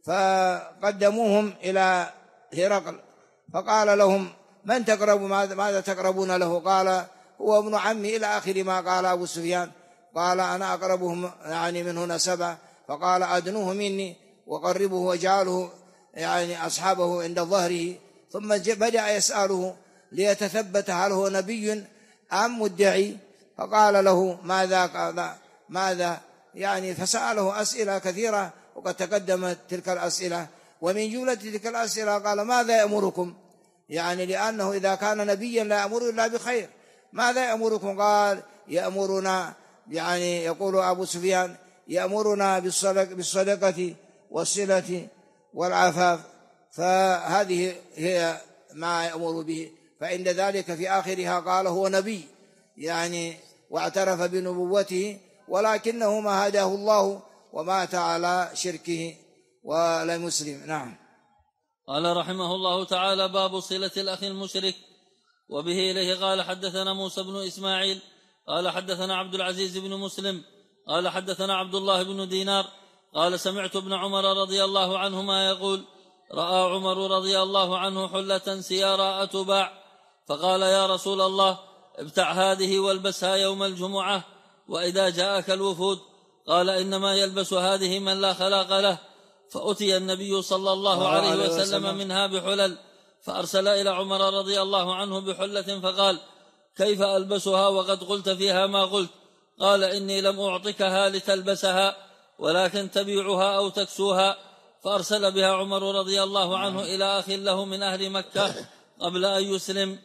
فقدموهم إلى هرقل فقال لهم: من تقرب؟ ماذا تقربون له؟ قال: هو ابن عمي، إلى آخر ما قال أبو سفيان. قال: أنا أقربهم يعني من هنا 7. فقال: أدنوه مني وقربه واجعله يعني أصحابه عند ظهره. ثم بدأ يسأله ليتثبت هل هو نبي أم مدعي. فقال له: ماذا يعني. فسأله أسئلة كثيرة وقد تقدمت تلك الأسئلة، ومن جملة تلك الأسئلة قال: ماذا يأمركم؟ يعني لأنه إذا كان نبيا لا يأمر إلا بخير. ماذا يأمركم؟ قال: يأمرنا، يعني يقول أبو سفيان: يأمرنا بالصدقة والصلة والعفاف. فهذه هي ما يأمر به. فعند ذلك في آخرها قال: هو نبي يعني، واعترف بنبوته، ولكنه ما هداه الله ومات على شركه ولم يسلم. نعم. قال رحمه الله تعالى: باب صلة الأخ المشرك. وبه إليه قال حدثنا موسى بن إسماعيل قال حدثنا عبد العزيز بن مسلم قال حدثنا عبد الله بن دينار قال: سمعت ابن عمر رضي الله عنهما يقول: رأى عمر رضي الله عنه حلة سياراء تباع، فقال: يا رسول الله، ابتع هذه والبسها يوم الجمعة وإذا جاءك الوفود. قال: إنما يلبس هذه من لا خلاق له. فأتي النبي صلى الله عليه وسلم منها بحلل، فأرسل إلى عمر رضي الله عنه بحلة فقال: كيف ألبسها وقد قلت فيها ما قلت؟ قال: إني لم أعطكها لتلبسها ولكن تبيعها أو تكسوها. فأرسل بها عمر رضي الله عنه إلى أخ له من أهل مكة قبل أن يسلم.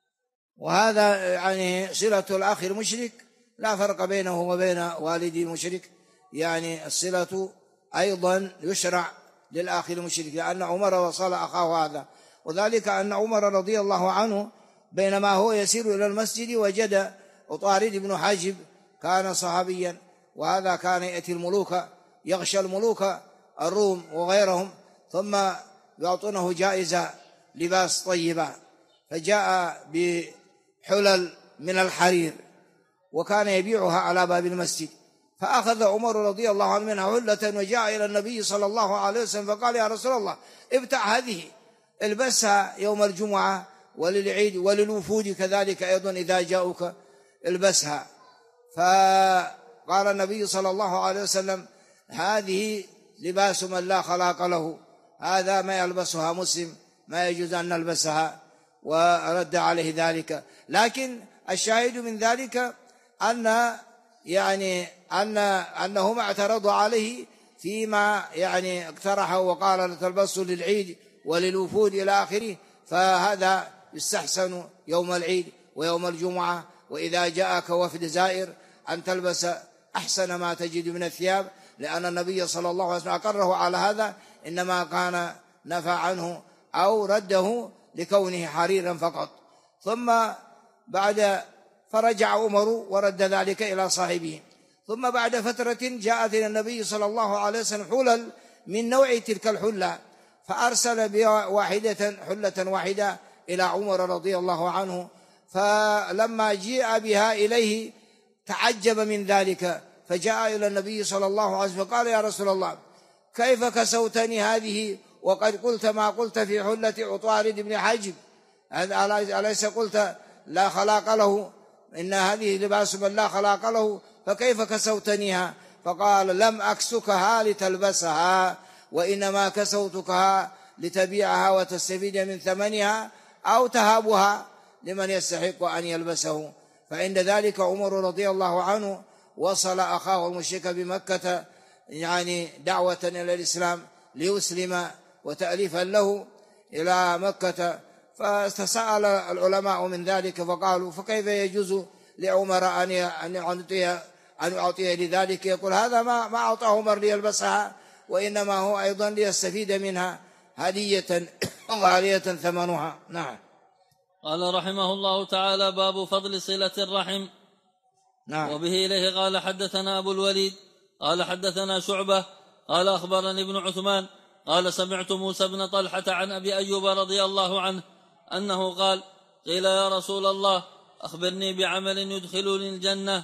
وهذا يعني صلة الأخ المشرك لا فرق بينه وبين والدي المشرك، يعني الصلة أيضا يشرع للأخ المشرك، لأن عمر وصل أخاه هذا. وذلك أن عمر رضي الله عنه بينما هو يسير إلى المسجد وجد أطارد بن حاجب، كان صحابيا، وهذا كان يأتي الملوك، يغشى الملوك الروم وغيرهم، ثم يعطونه جائزة لباس طيبة، فجاء بحلل من الحرير وكان يبيعها على باب المسجد. فأخذ عمر رضي الله عنه منها حلة وجاء إلى النبي صلى الله عليه وسلم فقال: يا رسول الله، ابتع هذه، البسها يوم الجمعة وللعيد وللوفود كذلك أيضا إذا جاءوك البسها. فقال النبي صلى الله عليه وسلم: هذه لباس من لا خلاق له، هذا ما يلبسها مسلم، ما يجوز أن نلبسها، ورد عليه ذلك. لكن الشاهد من ذلك أنه ما اعترض عليه فيما يعني اقترحه وقال: تلبسه للعيد وللوفود إلى آخره، فهذا يستحسن يوم العيد ويوم الجمعة، وإذا جاءك وفد زائر أن تلبس أحسن ما تجد من الثياب، لأن النبي صلى الله عليه وسلم أقره على هذا، إنما كان نفى عنه أو رده لكونه حريرا فقط. ثم بعد فرجع عمر ورد ذلك إلى صاحبه، ثم بعد فترة جاءت إلى النبي صلى الله عليه وسلم حلل من نوع تلك الحلة، فأرسل حلة واحدة إلى عمر رضي الله عنه، فلما جاء بها إليه تعجب من ذلك، فجاء إلى النبي صلى الله عليه وسلم فقال: يا رسول الله، كيف كسوتني هذه وقد قلت ما قلت في حلة عطارد بن حاجب؟ أليس قلت لا خلاق له، إن هذه لباس من لا خلاق له، فكيف كسوتنيها؟ فقال: لم أكسكها لتلبسها، وإنما كسوتكها لتبيعها وتستفيد من ثمنها أو تهابها لمن يستحق أن يلبسه. فعند ذلك عمر رضي الله عنه وصل أخاه المشرك بمكة يعني دعوة إلى الإسلام ليسلم وتأليفا له إلى مكة، فاستسأل العلماء من ذلك فقالوا: فكيف يجوز لعمر أن يعطيه لذلك؟ يقول: هذا ما أعطاه عمر ليلبسها، وإنما هو أيضا ليستفيد منها هدية غالية ثمنها. نعم. قال رحمه الله تعالى: باب فضل صلة الرحم. نعم. وبه إليه قال حدثنا أبو الوليد قال حدثنا شعبة قال أخبرني ابن عثمان قال سمعت موسى بن طلحة عن أبي أيوب رضي الله عنه أنه قال: قيل يا رسول الله أخبرني بعمل يدخلني الجنة.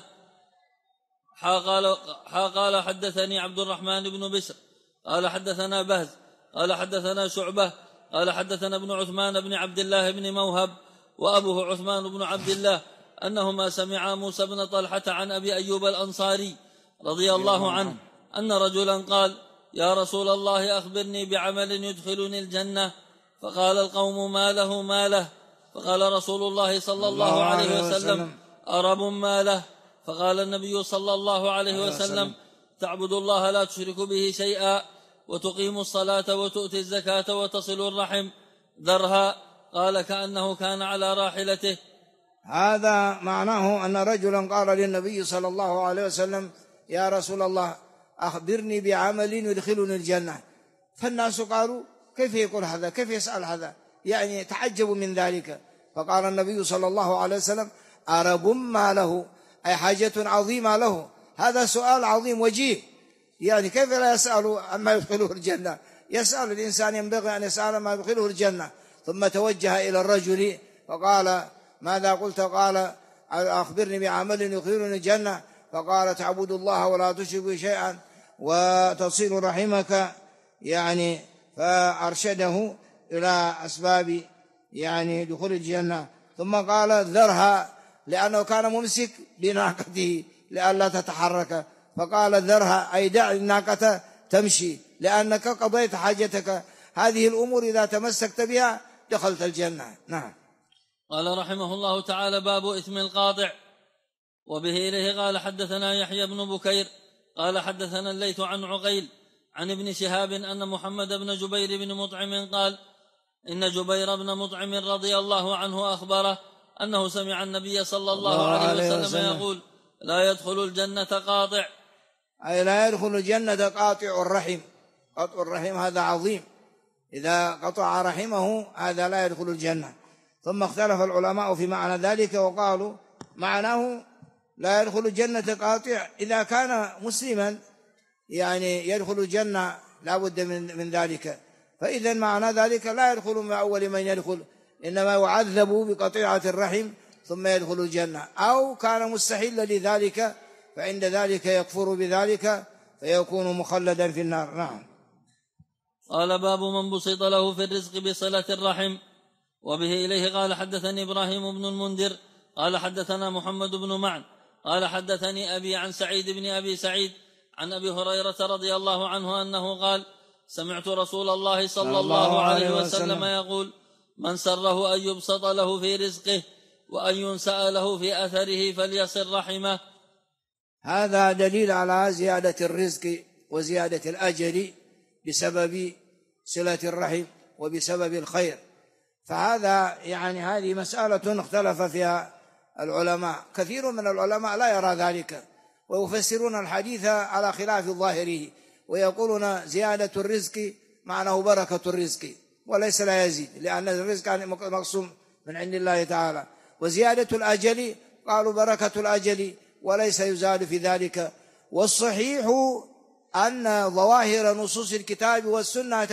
قال حدثني عبد الرحمن بن بشر قال حدثنا بهز قال حدثنا شعبة قال حدثنا ابن عثمان بن عبد الله بن موهب وأبوه عثمان بن عبد الله أنهما سمعا موسى بن طلحة عن أبي أيوب الأنصاري رضي الله عنه أن رجلا قال: يا رسول الله أخبرني بعمل يدخلني الجنة. فقال القوم: ما له ما له؟ فقال رسول الله صلى الله عليه وسلم: أرب ما له؟ فقال النبي صلى الله عليه وسلم: تعبد الله لا تشرك به شيئا وتقيم الصلاة وتؤتي الزكاة وتصل الرحم ذرها. قال: كأنه كان على راحلته. هذا معناه أن رجلا قال للنبي صلى الله عليه وسلم: يا رسول الله أخبرني بعمل يدخلني الجنة. فالناس قالوا: كيف يقول هذا؟ كيف يسأل هذا؟ يعني تعجبوا من ذلك. فقال النبي صلى الله عليه وسلم: أرب ما له؟ أي حاجة عظيمة له. هذا سؤال عظيم وجيه، يعني كيف لا يسأل عما يدخله الجنة؟ يسأل الإنسان، ينبغي أن يسأل ما يدخله الجنة. ثم توجه إلى الرجل فقال: ماذا قلت؟ قال: أخبرني بعمل يدخلني الجنة. فقال: تعبد الله ولا تشرك به شيئا وتصل رحمك، يعني فأرشده إلى أسباب يعني دخول الجنة. ثم قال: ذرها، لأنه كان ممسك بناقته لئلا تتحرك، فقال: ذرها أي دع الناقة تمشي لأنك قضيت حاجتك. هذه الأمور إذا تمسكت بها دخلت الجنة. نعم. قال رحمه الله تعالى: باب إثم القاطع. وبه إليه قال حدثنا يحيى بن بكير قال حدثنا الليث عن عقيل عن ابن شهاب أن محمد بن جبير بن مطعم قال: إن جبير بن مطعم رضي الله عنه أخبره أنه سمع النبي صلى الله عليه وسلم يقول: لا يدخل الجنة قاطع، أي لا يدخل الجنة قاطع الرحم. قطع الرحم هذا عظيم، إذا قطع رحمه هذا لا يدخل الجنة. ثم اختلف العلماء في معنى ذلك وقالوا: معناه لا يدخل الجنة قاطع إذا كان مسلما، يعني يدخل الجنة لا بد من ذلك. فإذا معنى ذلك لا يدخل من أول من يدخل، إنما يعذب بقطيعة الرحم ثم يدخل الجنة. أو كان مستحيلا لذلك فعند ذلك يكفر بذلك فيكون مخلدا في النار. نعم. قال: باب من بسط له في الرزق بصلة الرحم. وبه إليه قال حدثني إبراهيم بن المنذر قال حدثنا محمد بن معن قال حدثني أبي عن سعيد بن أبي سعيد عن أبي هريرة رضي الله عنه أنه قال: سمعت رسول الله صلى الله عليه وسلم يقول: من سره أن يبسط له في رزقه وأن ينسأ له في أثره فليصل رحمه. هذا دليل على زيادة الرزق وزيادة الأجر بسبب صلة الرحم وبسبب الخير. فهذا يعني هذه مسألة اختلف فيها العلماء. كثير من العلماء لا يرى ذلك ويفسرون الحديث على خلاف ظاهره، ويقولون زيادة الرزق معناه بركة الرزق وليس لا يزيد، لأن الرزق مقسوم من عند الله تعالى. وزيادة الأجل قالوا بركة الأجل وليس يزاد في ذلك. والصحيح أن ظواهر نصوص الكتاب والسنة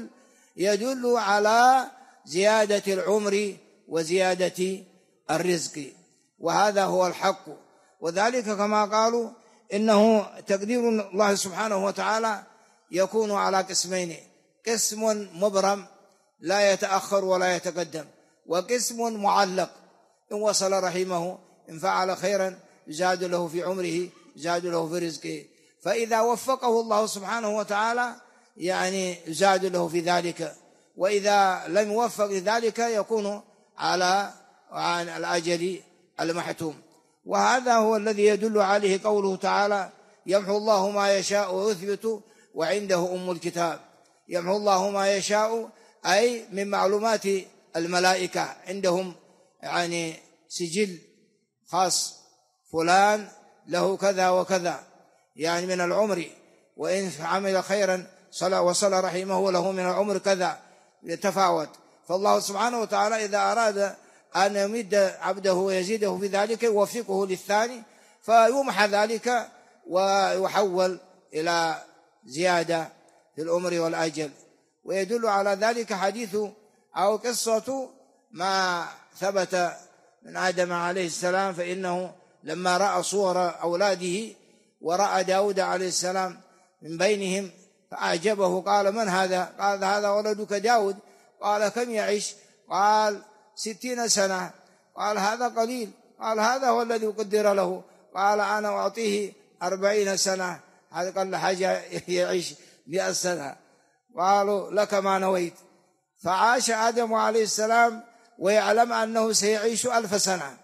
يدل على زيادة العمر وزيادة الرزق، وهذا هو الحق. وذلك كما قالوا إنه تقدير الله سبحانه وتعالى يكون على قسمين: قسم مبرم لا يتأخر ولا يتقدم، وقسم معلق إن وصل رحمه إن فعل خيرا يزاد له في عمره يزاد له في رزقه، فإذا وفقه الله سبحانه وتعالى يعني يزاد له في ذلك، وإذا لم يوفق لذلك يكون على الأجل المحتوم. وهذا هو الذي يدل عليه قوله تعالى: يمحو الله ما يشاء ويثبت وعنده أم الكتاب. يمحو الله ما يشاء أي من معلومات الملائكة، عندهم يعني سجل خاص، فلان له كذا وكذا يعني من العمر، وإن عمل خيرا وصل رحمه له من العمر كذا، يتفاوت. فالله سبحانه وتعالى إذا أراد أن يمد عبده ويزيده في ذلك يوفقه للثاني فيمحى ذلك ويحول إلى زيادة في العمر والأجل. ويدل على ذلك حديث أو قصة ما ثبت من آدم عليه السلام، فإنه لما رأى صور أولاده ورأى داود عليه السلام من بينهم فأعجبه، قال: من هذا؟ قال: هذا ولدك داود. قال: كم يعيش؟ قال: 60 سنة. قال: هذا قليل. قال: هذا هو الذي قدر له. قال: أنا أعطيه 40 سنة، هذا قال حاجة يعيش 100 سنة. قالوا: لك ما نويت. فعاش آدم عليه السلام ويعلم أنه سيعيش 1000 سنة،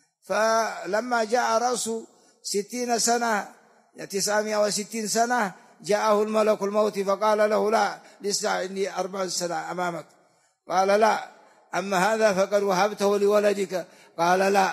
فلما جاء رأس 60 سنة 960 سنة جاءه الملك الموت فقال له: لا، لسه عندي 4 سنة أمامك. قال: لا، أما هذا فقد وهبته لولدك. قال: لا،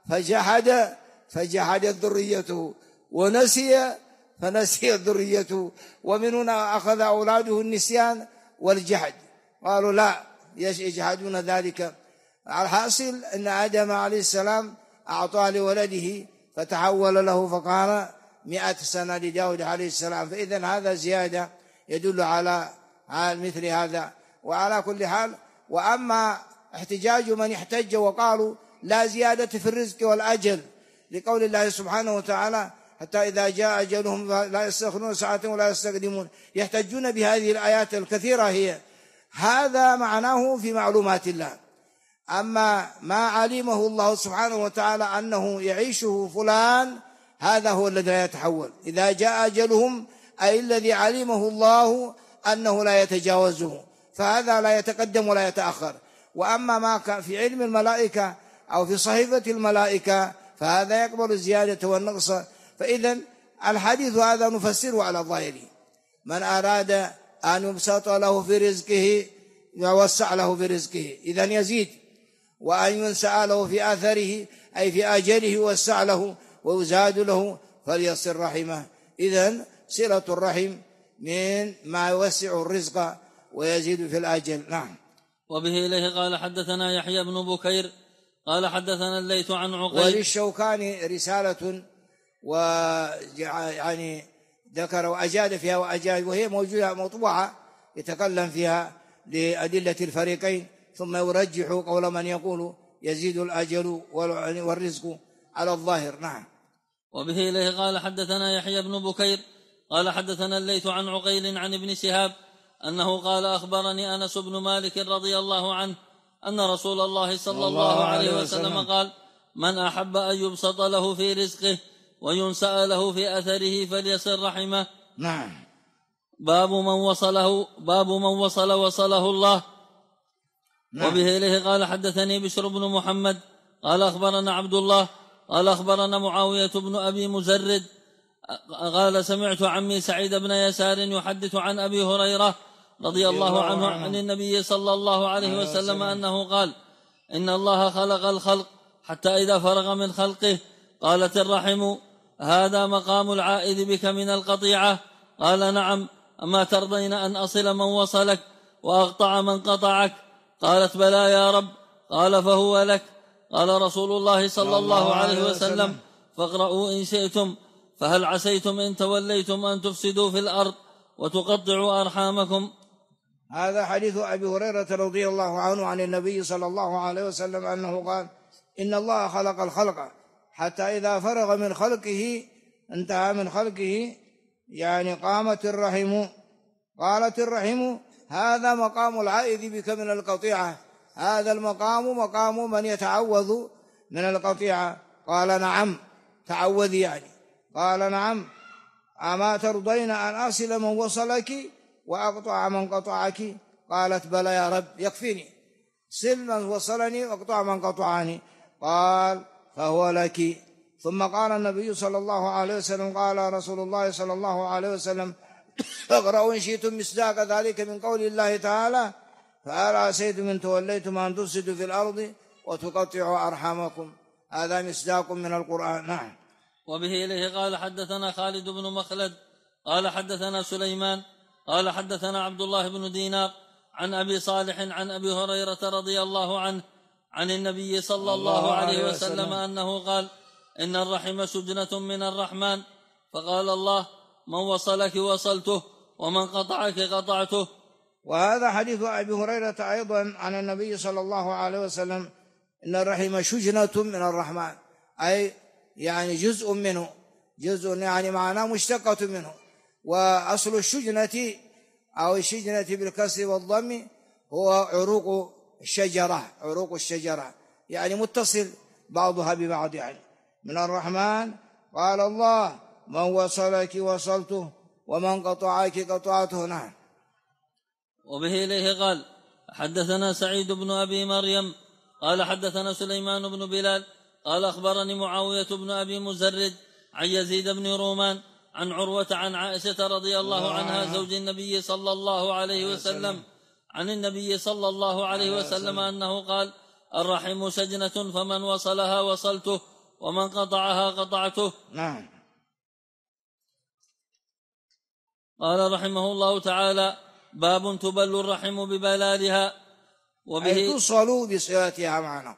فجحدت ذريته ونسي فنسيت ذريته، ومن هنا أخذ أولاده النسيان والجحد. قالوا: لا، يجحدون ذلك. الحاصل أن آدم عليه السلام أعطى لولده فتحول له فقال 100 سنة لداود عليه السلام. فإذن هذا زيادة يدل على مثل هذا. وعلى كل حال، وأما احتجاج من احتج وقالوا لا زيادة في الرزق والأجل لقول الله سبحانه وتعالى: حتى إذا جاء أجلهم لا يستأخرون ساعة ولا يستقدمون، يحتجون بهذه الآيات الكثيرة. هذا معناه في معلومات الله. أما ما علمه الله سبحانه وتعالى أنه يعيشه فلان هذا هو الذي لا يتحول. إذا جاء أجلهم أي الذي علمه الله أنه لا يتجاوزه، فهذا لا يتقدم ولا يتأخر. وأما ما كان في علم الملائكة أو في صحيفة الملائكة فهذا يقبل الزيادة والنقص. فإذن الحديث هذا نفسره على ظاهره: من أراد أن يبسط له في رزقه يوسع له في رزقه، إذن يزيد، وأن ينسأ له في آثره أي في أجله يوسع له ويزاد له فليصل رحمه. إذن صلة الرحم من ما يوسع الرزق ويزيد في الأجل. نعم. وبه إليه قال حدثنا يحيى بن بكير قال حدثنا الليث عن عقيل. وللشوكاني رسالة ويعني ذكر وأجاد فيها وهي موجودة مطبوعة يتكلم فيها لأدلة الفريقين، ثم يرجح قول من يقول يزيد الأجل والرزق على الظاهر. نعم. وبه إليه قال حدثنا يحيى بن بكير قال حدثنا الليث عن عقيل عن ابن شهاب أنه قال: أخبرني أنس بن مالك رضي الله عنه أن رسول الله صلى الله عليه وسلم قال: من أحب أن يبسط له في رزقه وينسأ له في أثره فليصل رحمه. نعم. باب من وصله الله. نعم. وبه إليه قال حدثني بشر بن محمد قال أخبرنا عبد الله قال أخبرنا معاوية بن أبي مزرد قال: سمعت عمي سعيد بن يسار يحدث عن أبي هريرة رضي الله عنه عن النبي صلى الله عليه وسلم أنه قال: إن الله خلق الخلق حتى إذا فرغ من خلقه قالت الرحم: هذا مقام العائد بك من القطيعة. قال: نعم، أما ترضين أن أصل من وصلك وأقطع من قطعك؟ قالت: بلى يا رب. قال: فهو لك. قال رسول الله صلى الله عليه وسلم: فاقرؤوا إن شئتم، فهل عسيتم إن توليتم أن تفسدوا في الأرض وتقطعوا أرحامكم؟ هذا حديث أبي هريرة رضي الله عنه عن النبي صلى الله عليه وسلم أنه قال: إن الله خلق الخلق حتى إذا فرغ من خلقه انتهى من خلقه يعني قامت الرحم، قالت الرحم: هذا مقام العائذ بك من القطيعة، هذا المقام مقام من يتعوذ من القطيعة. قال: نعم، تعوذي يعني. قال: نعم، أما ترضين أن أصل من وصلك وأقطع من قطعك؟ قالت: بلى يا رب، يكفيني، صل من وصلني واقطع من قطعني. قال: فهو لك. ثم قال النبي صلى الله عليه وسلم: قال رسول الله صلى الله عليه وسلم: اقرأوا إن شئتم مصداق ذلك من قول الله تعالى: فهل عسيتم إن توليتم أن تفسدوا في الأرض وتقطعوا أرحامكم. هذا مصداق من القرآن. نعم. وبه إليه قال: حدثنا خالد بن مخلد قال حدثنا سليمان قال حدثنا عبد الله بن دينار عن أبي صالح عن أبي هريرة رضي الله عنه عن النبي صلى الله عليه وسلم أنه قال: إن الرحم سجنة من الرحمن، فقال الله: من وصلك وصلته ومن قطعك قطعته. وهذا حديث أبي هريرة أيضا عن النبي صلى الله عليه وسلم: إن الرحم شجنة من الرحمن، أي يعني جزء منه، جزء يعني معناه مشتقة منه. وأصل الشجنة أو الشجنة بالكسر والضم هو عروق الشجرة، عروق الشجرة يعني متصل بعضها ببعض، يعني من الرحمن. قال الله: من وصلك وصلته ومن قطعك قطعته. نعم. وبه إليه قال: حدثنا سعيد بن أبي مريم قال حدثنا سليمان بن بلال قال أخبرني معاوية بن أبي مزرد عن يزيد بن رومان عن عروة عن عائشة رضي الله عنها زوج النبي صلى الله عليه وسلم عن النبي صلى الله عليه وسلم أنه قال: الرحم سجنة، فمن وصلها وصلته ومن قطعها قطعته. نعم. قال رحمه الله تعالى: باب تبل الرحم ببلالها. أي تصلوا بصلاتها معنا.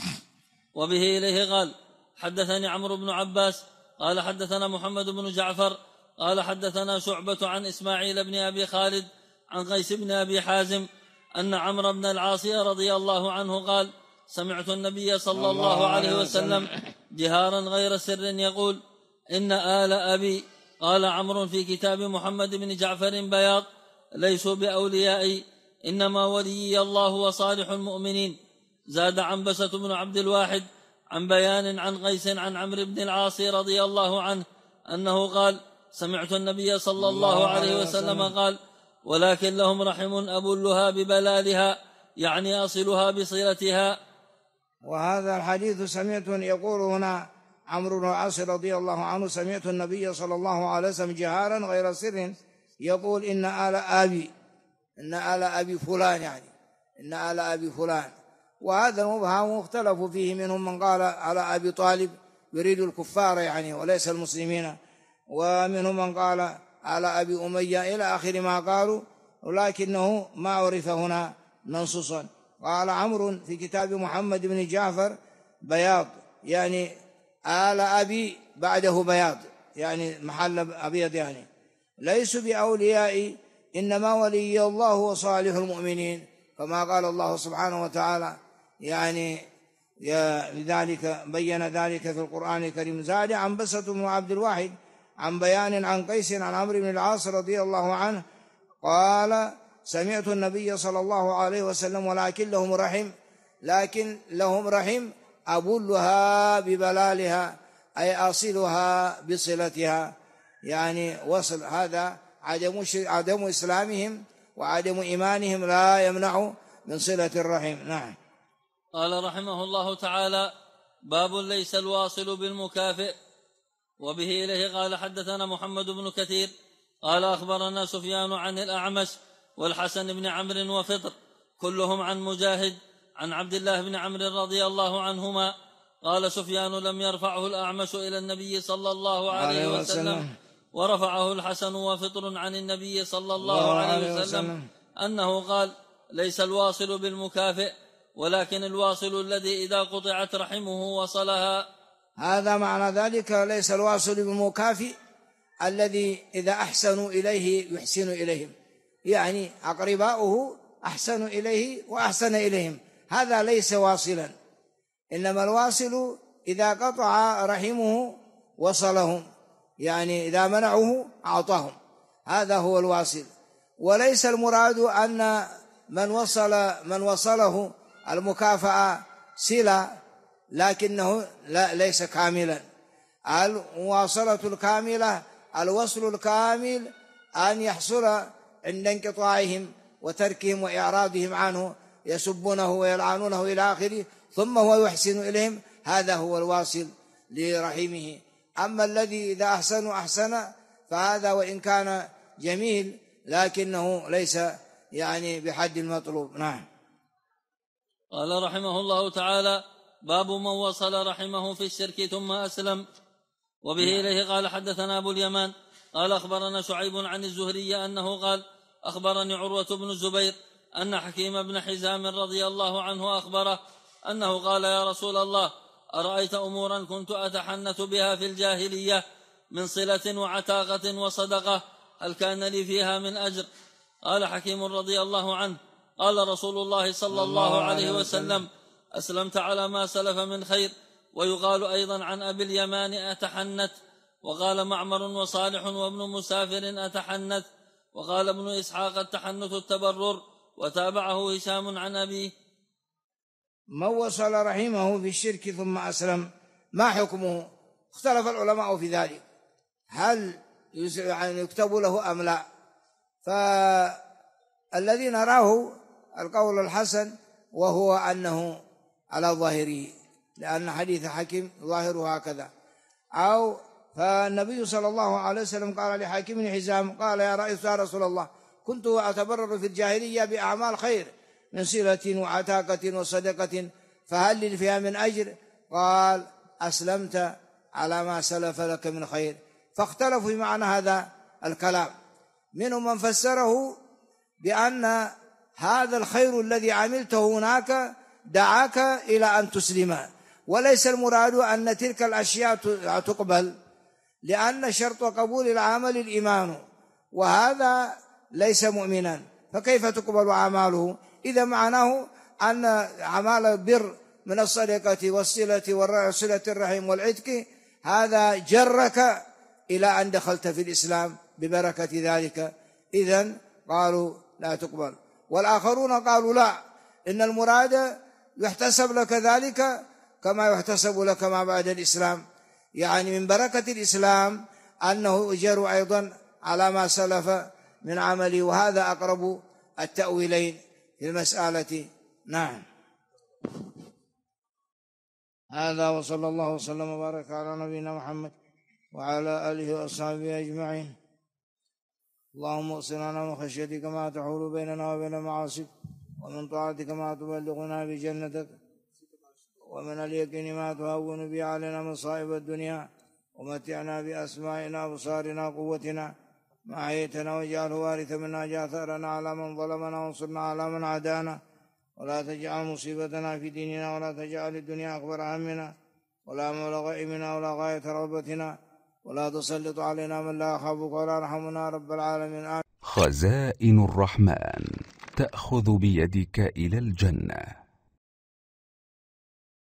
وبه إليه قال: حدثني عمرو بن عباس قال حدثنا محمد بن جعفر قال حدثنا شعبة عن إسماعيل بن أبي خالد عن قيس بن أبي حازم أن عمرو بن العاص رضي الله عنه قال: سمعت النبي صلى الله عليه وسلم جهارا غير سر يقول: إن آل أبي، قال عمرو في كتاب محمد بن جعفر بياض، ليسوا بأوليائي، إنما وليي الله وصالح المؤمنين. زاد عنبسة بن عبد الواحد عن بيان عن قيس عن عمرو بن العاص رضي الله عنه أنه قال: سمعت النبي صلى الله عليه وسلم قال: ولكن لهم رحم أبلها ببلالها، يعني أصلها بصلتها. وهذا الحديث سمعت يقول هنا عمرو بن العاص رضي الله عنه: سمعت النبي صلى الله عليه وسلم جهارا غير سر يقول: إن آل أبي، إن آل أبي فلان، يعني إن آل أبي فلان. وهذا المبهم مختلف فيه، منهم من قال على أبي طالب يريد الكفار يعني وليس المسلمين، ومنهم من قال على أبي أمية إلى آخر ما قالوا، ولكنه ما عرف هنا منصوصا. قال عمرو في كتاب محمد بن جعفر بياض، يعني آل أبي بعده بياض، يعني محل أبيض، يعني ليسوا بأوليائي، إنما ولي الله وصالح المؤمنين، كما قال الله سبحانه وتعالى، يعني لذلك بين ذلك في القرآن الكريم. زاد عنبسة بن عبد الواحد عن بيان عن قيس عن عمرو بن العاص رضي الله عنه قال: سمعت النبي صلى الله عليه وسلم: ولكن لهم رحم، لكن لهم رحم أبلها ببلالها، أي أصلها بصلتها، يعني وصل. هذا عدم إسلامهم وعدم إيمانهم لا يمنع من صلة الرحم. نعم. قال رحمه الله تعالى: باب ليس الواصل بالمكافئ. وبه إليه قال: حدثنا محمد بن كثير قال أخبرنا سفيان عن الأعمش والحسن بن عمرو وفطر كلهم عن مجاهد عن عبد الله بن عمرو رضي الله عنهما قال: سفيان لم يرفعه الأعمش إلى النبي صلى الله عليه وسلم، ورفعه الحسن وفطر عن النبي صلى الله عليه وسلم أنه قال: ليس الواصل بالمكافئ، ولكن الواصل الذي إذا قطعت رحمه وصلها. هذا معنى ذلك. ليس الواصل بالمكافئ الذي إذا أحسنوا إليه يحسن إليهم، يعني أقرباؤه أحسنوا إليه وأحسن إليهم، هذا ليس واصلا. إنما الواصل إذا قطع رحمه وصلهم، يعني إذا منعه أعطاهم، هذا هو الواصل. وليس المراد أن من وصله المكافأة صلة، لكنه ليس كاملا. المواصلة الكاملة، الوصل الكامل أن يحصل عند انقطاعهم وتركهم وإعراضهم عنه، يسبونه ويلعنونه إلى آخره، ثم هو يحسن إليهم، هذا هو الواصل لرحمه. أما الذي إذا أحسن فهذا وإن كان جميل لكنه ليس يعني بحد المطلوب. نعم. قال رحمه الله تعالى: باب من وصل رحمه في الشرك ثم أسلم. وبه إليه قال حدثنا أبو اليمان قال أخبرنا شعيب عن الزهري أنه قال: أخبرني عروة بن الزبير أن حكيم بن حزام رضي الله عنه أخبره أنه قال: يا رسول الله، أرأيت أمورا كنت أتحنث بها في الجاهلية من صلة وعتاقة وصدقة، هل كان لي فيها من أجر؟ قال حكيم رضي الله عنه: قال رسول الله صلى الله عليه وسلم: أسلمت على ما سلف من خير. ويقال أيضا عن أبي اليمان: أتحنث. وقال معمر وصالح وابن مسافر: أتحنث. وقال ابن إسحاق: التحنث التبرر. وتابعه هشام عن أبيه. من وصل رحمه في الشرك ثم أسلم، ما حكمه؟ اختلف العلماء في ذلك، هل يكتب له أم لا؟ فالذي نراه القول الحسن، وهو أنه على ظاهره، لأن حديث حكيم ظاهره هكذا. أو فالنبي صلى الله عليه وسلم قال لحكيم بن حزام، قال: يا رسول الله، كنت أتبرر في الجاهلية بأعمال خير من صلة وعتاقة وصدقة، فهل لي فيها من أجر؟ قال: أسلمت على ما سلف لك من خير. فاختلفوا في معنى هذا الكلام، منهم من فسره بأن هذا الخير الذي عملته هناك دعاك إلى أن تسلم، وليس المراد أن تلك الأشياء تقبل، لأن شرط قبول العمل الإيمان، وهذا ليس مؤمنا، فكيف تقبل أعماله؟ إذا معناه أن أعمال البر من الصدقة والصلة وصلة الرحم والعتق هذا جرك إلى أن دخلت في الإسلام ببركة ذلك، إذن قالوا لا تقبل. والآخرون قالوا لا، إن المراد يحتسب لك ذلك كما يحتسب لك ما بعد الإسلام، يعني من بركة الإسلام أنه أجر أيضا على ما سلف من عمله، وهذا أقرب التأويلين في المسألة. نعم. هذا وصلى الله وسلم وبارك على نبينا محمد وعلى آله وأصحابه أجمعين. اللهم اغفر لنا من خشيتك ما تحول بيننا وبين معاصيك، ومن طاعتك ما تبلغنا بجنتك، ومن اليقين ما تهون به علينا مصائب الدنيا، ومتعنا بأسمائنا وأبصارنا وقوتنا ما أحييتنا، واجعله وارثا منا، اجعل ثأرنا على من ظلمنا، وانصرنا على من عادانا، ولا تجعل مصيبتنا في ديننا، ولا تجعل الدنيا أكبر همنا ولا مبلغ علمنا ولا غاية رغبتنا، ولا تسلط علينا من لا يخافك ولا يرحمنا رب العالمين. آمين. خزائن الرحمن تأخذ بيدك إلى الجنة.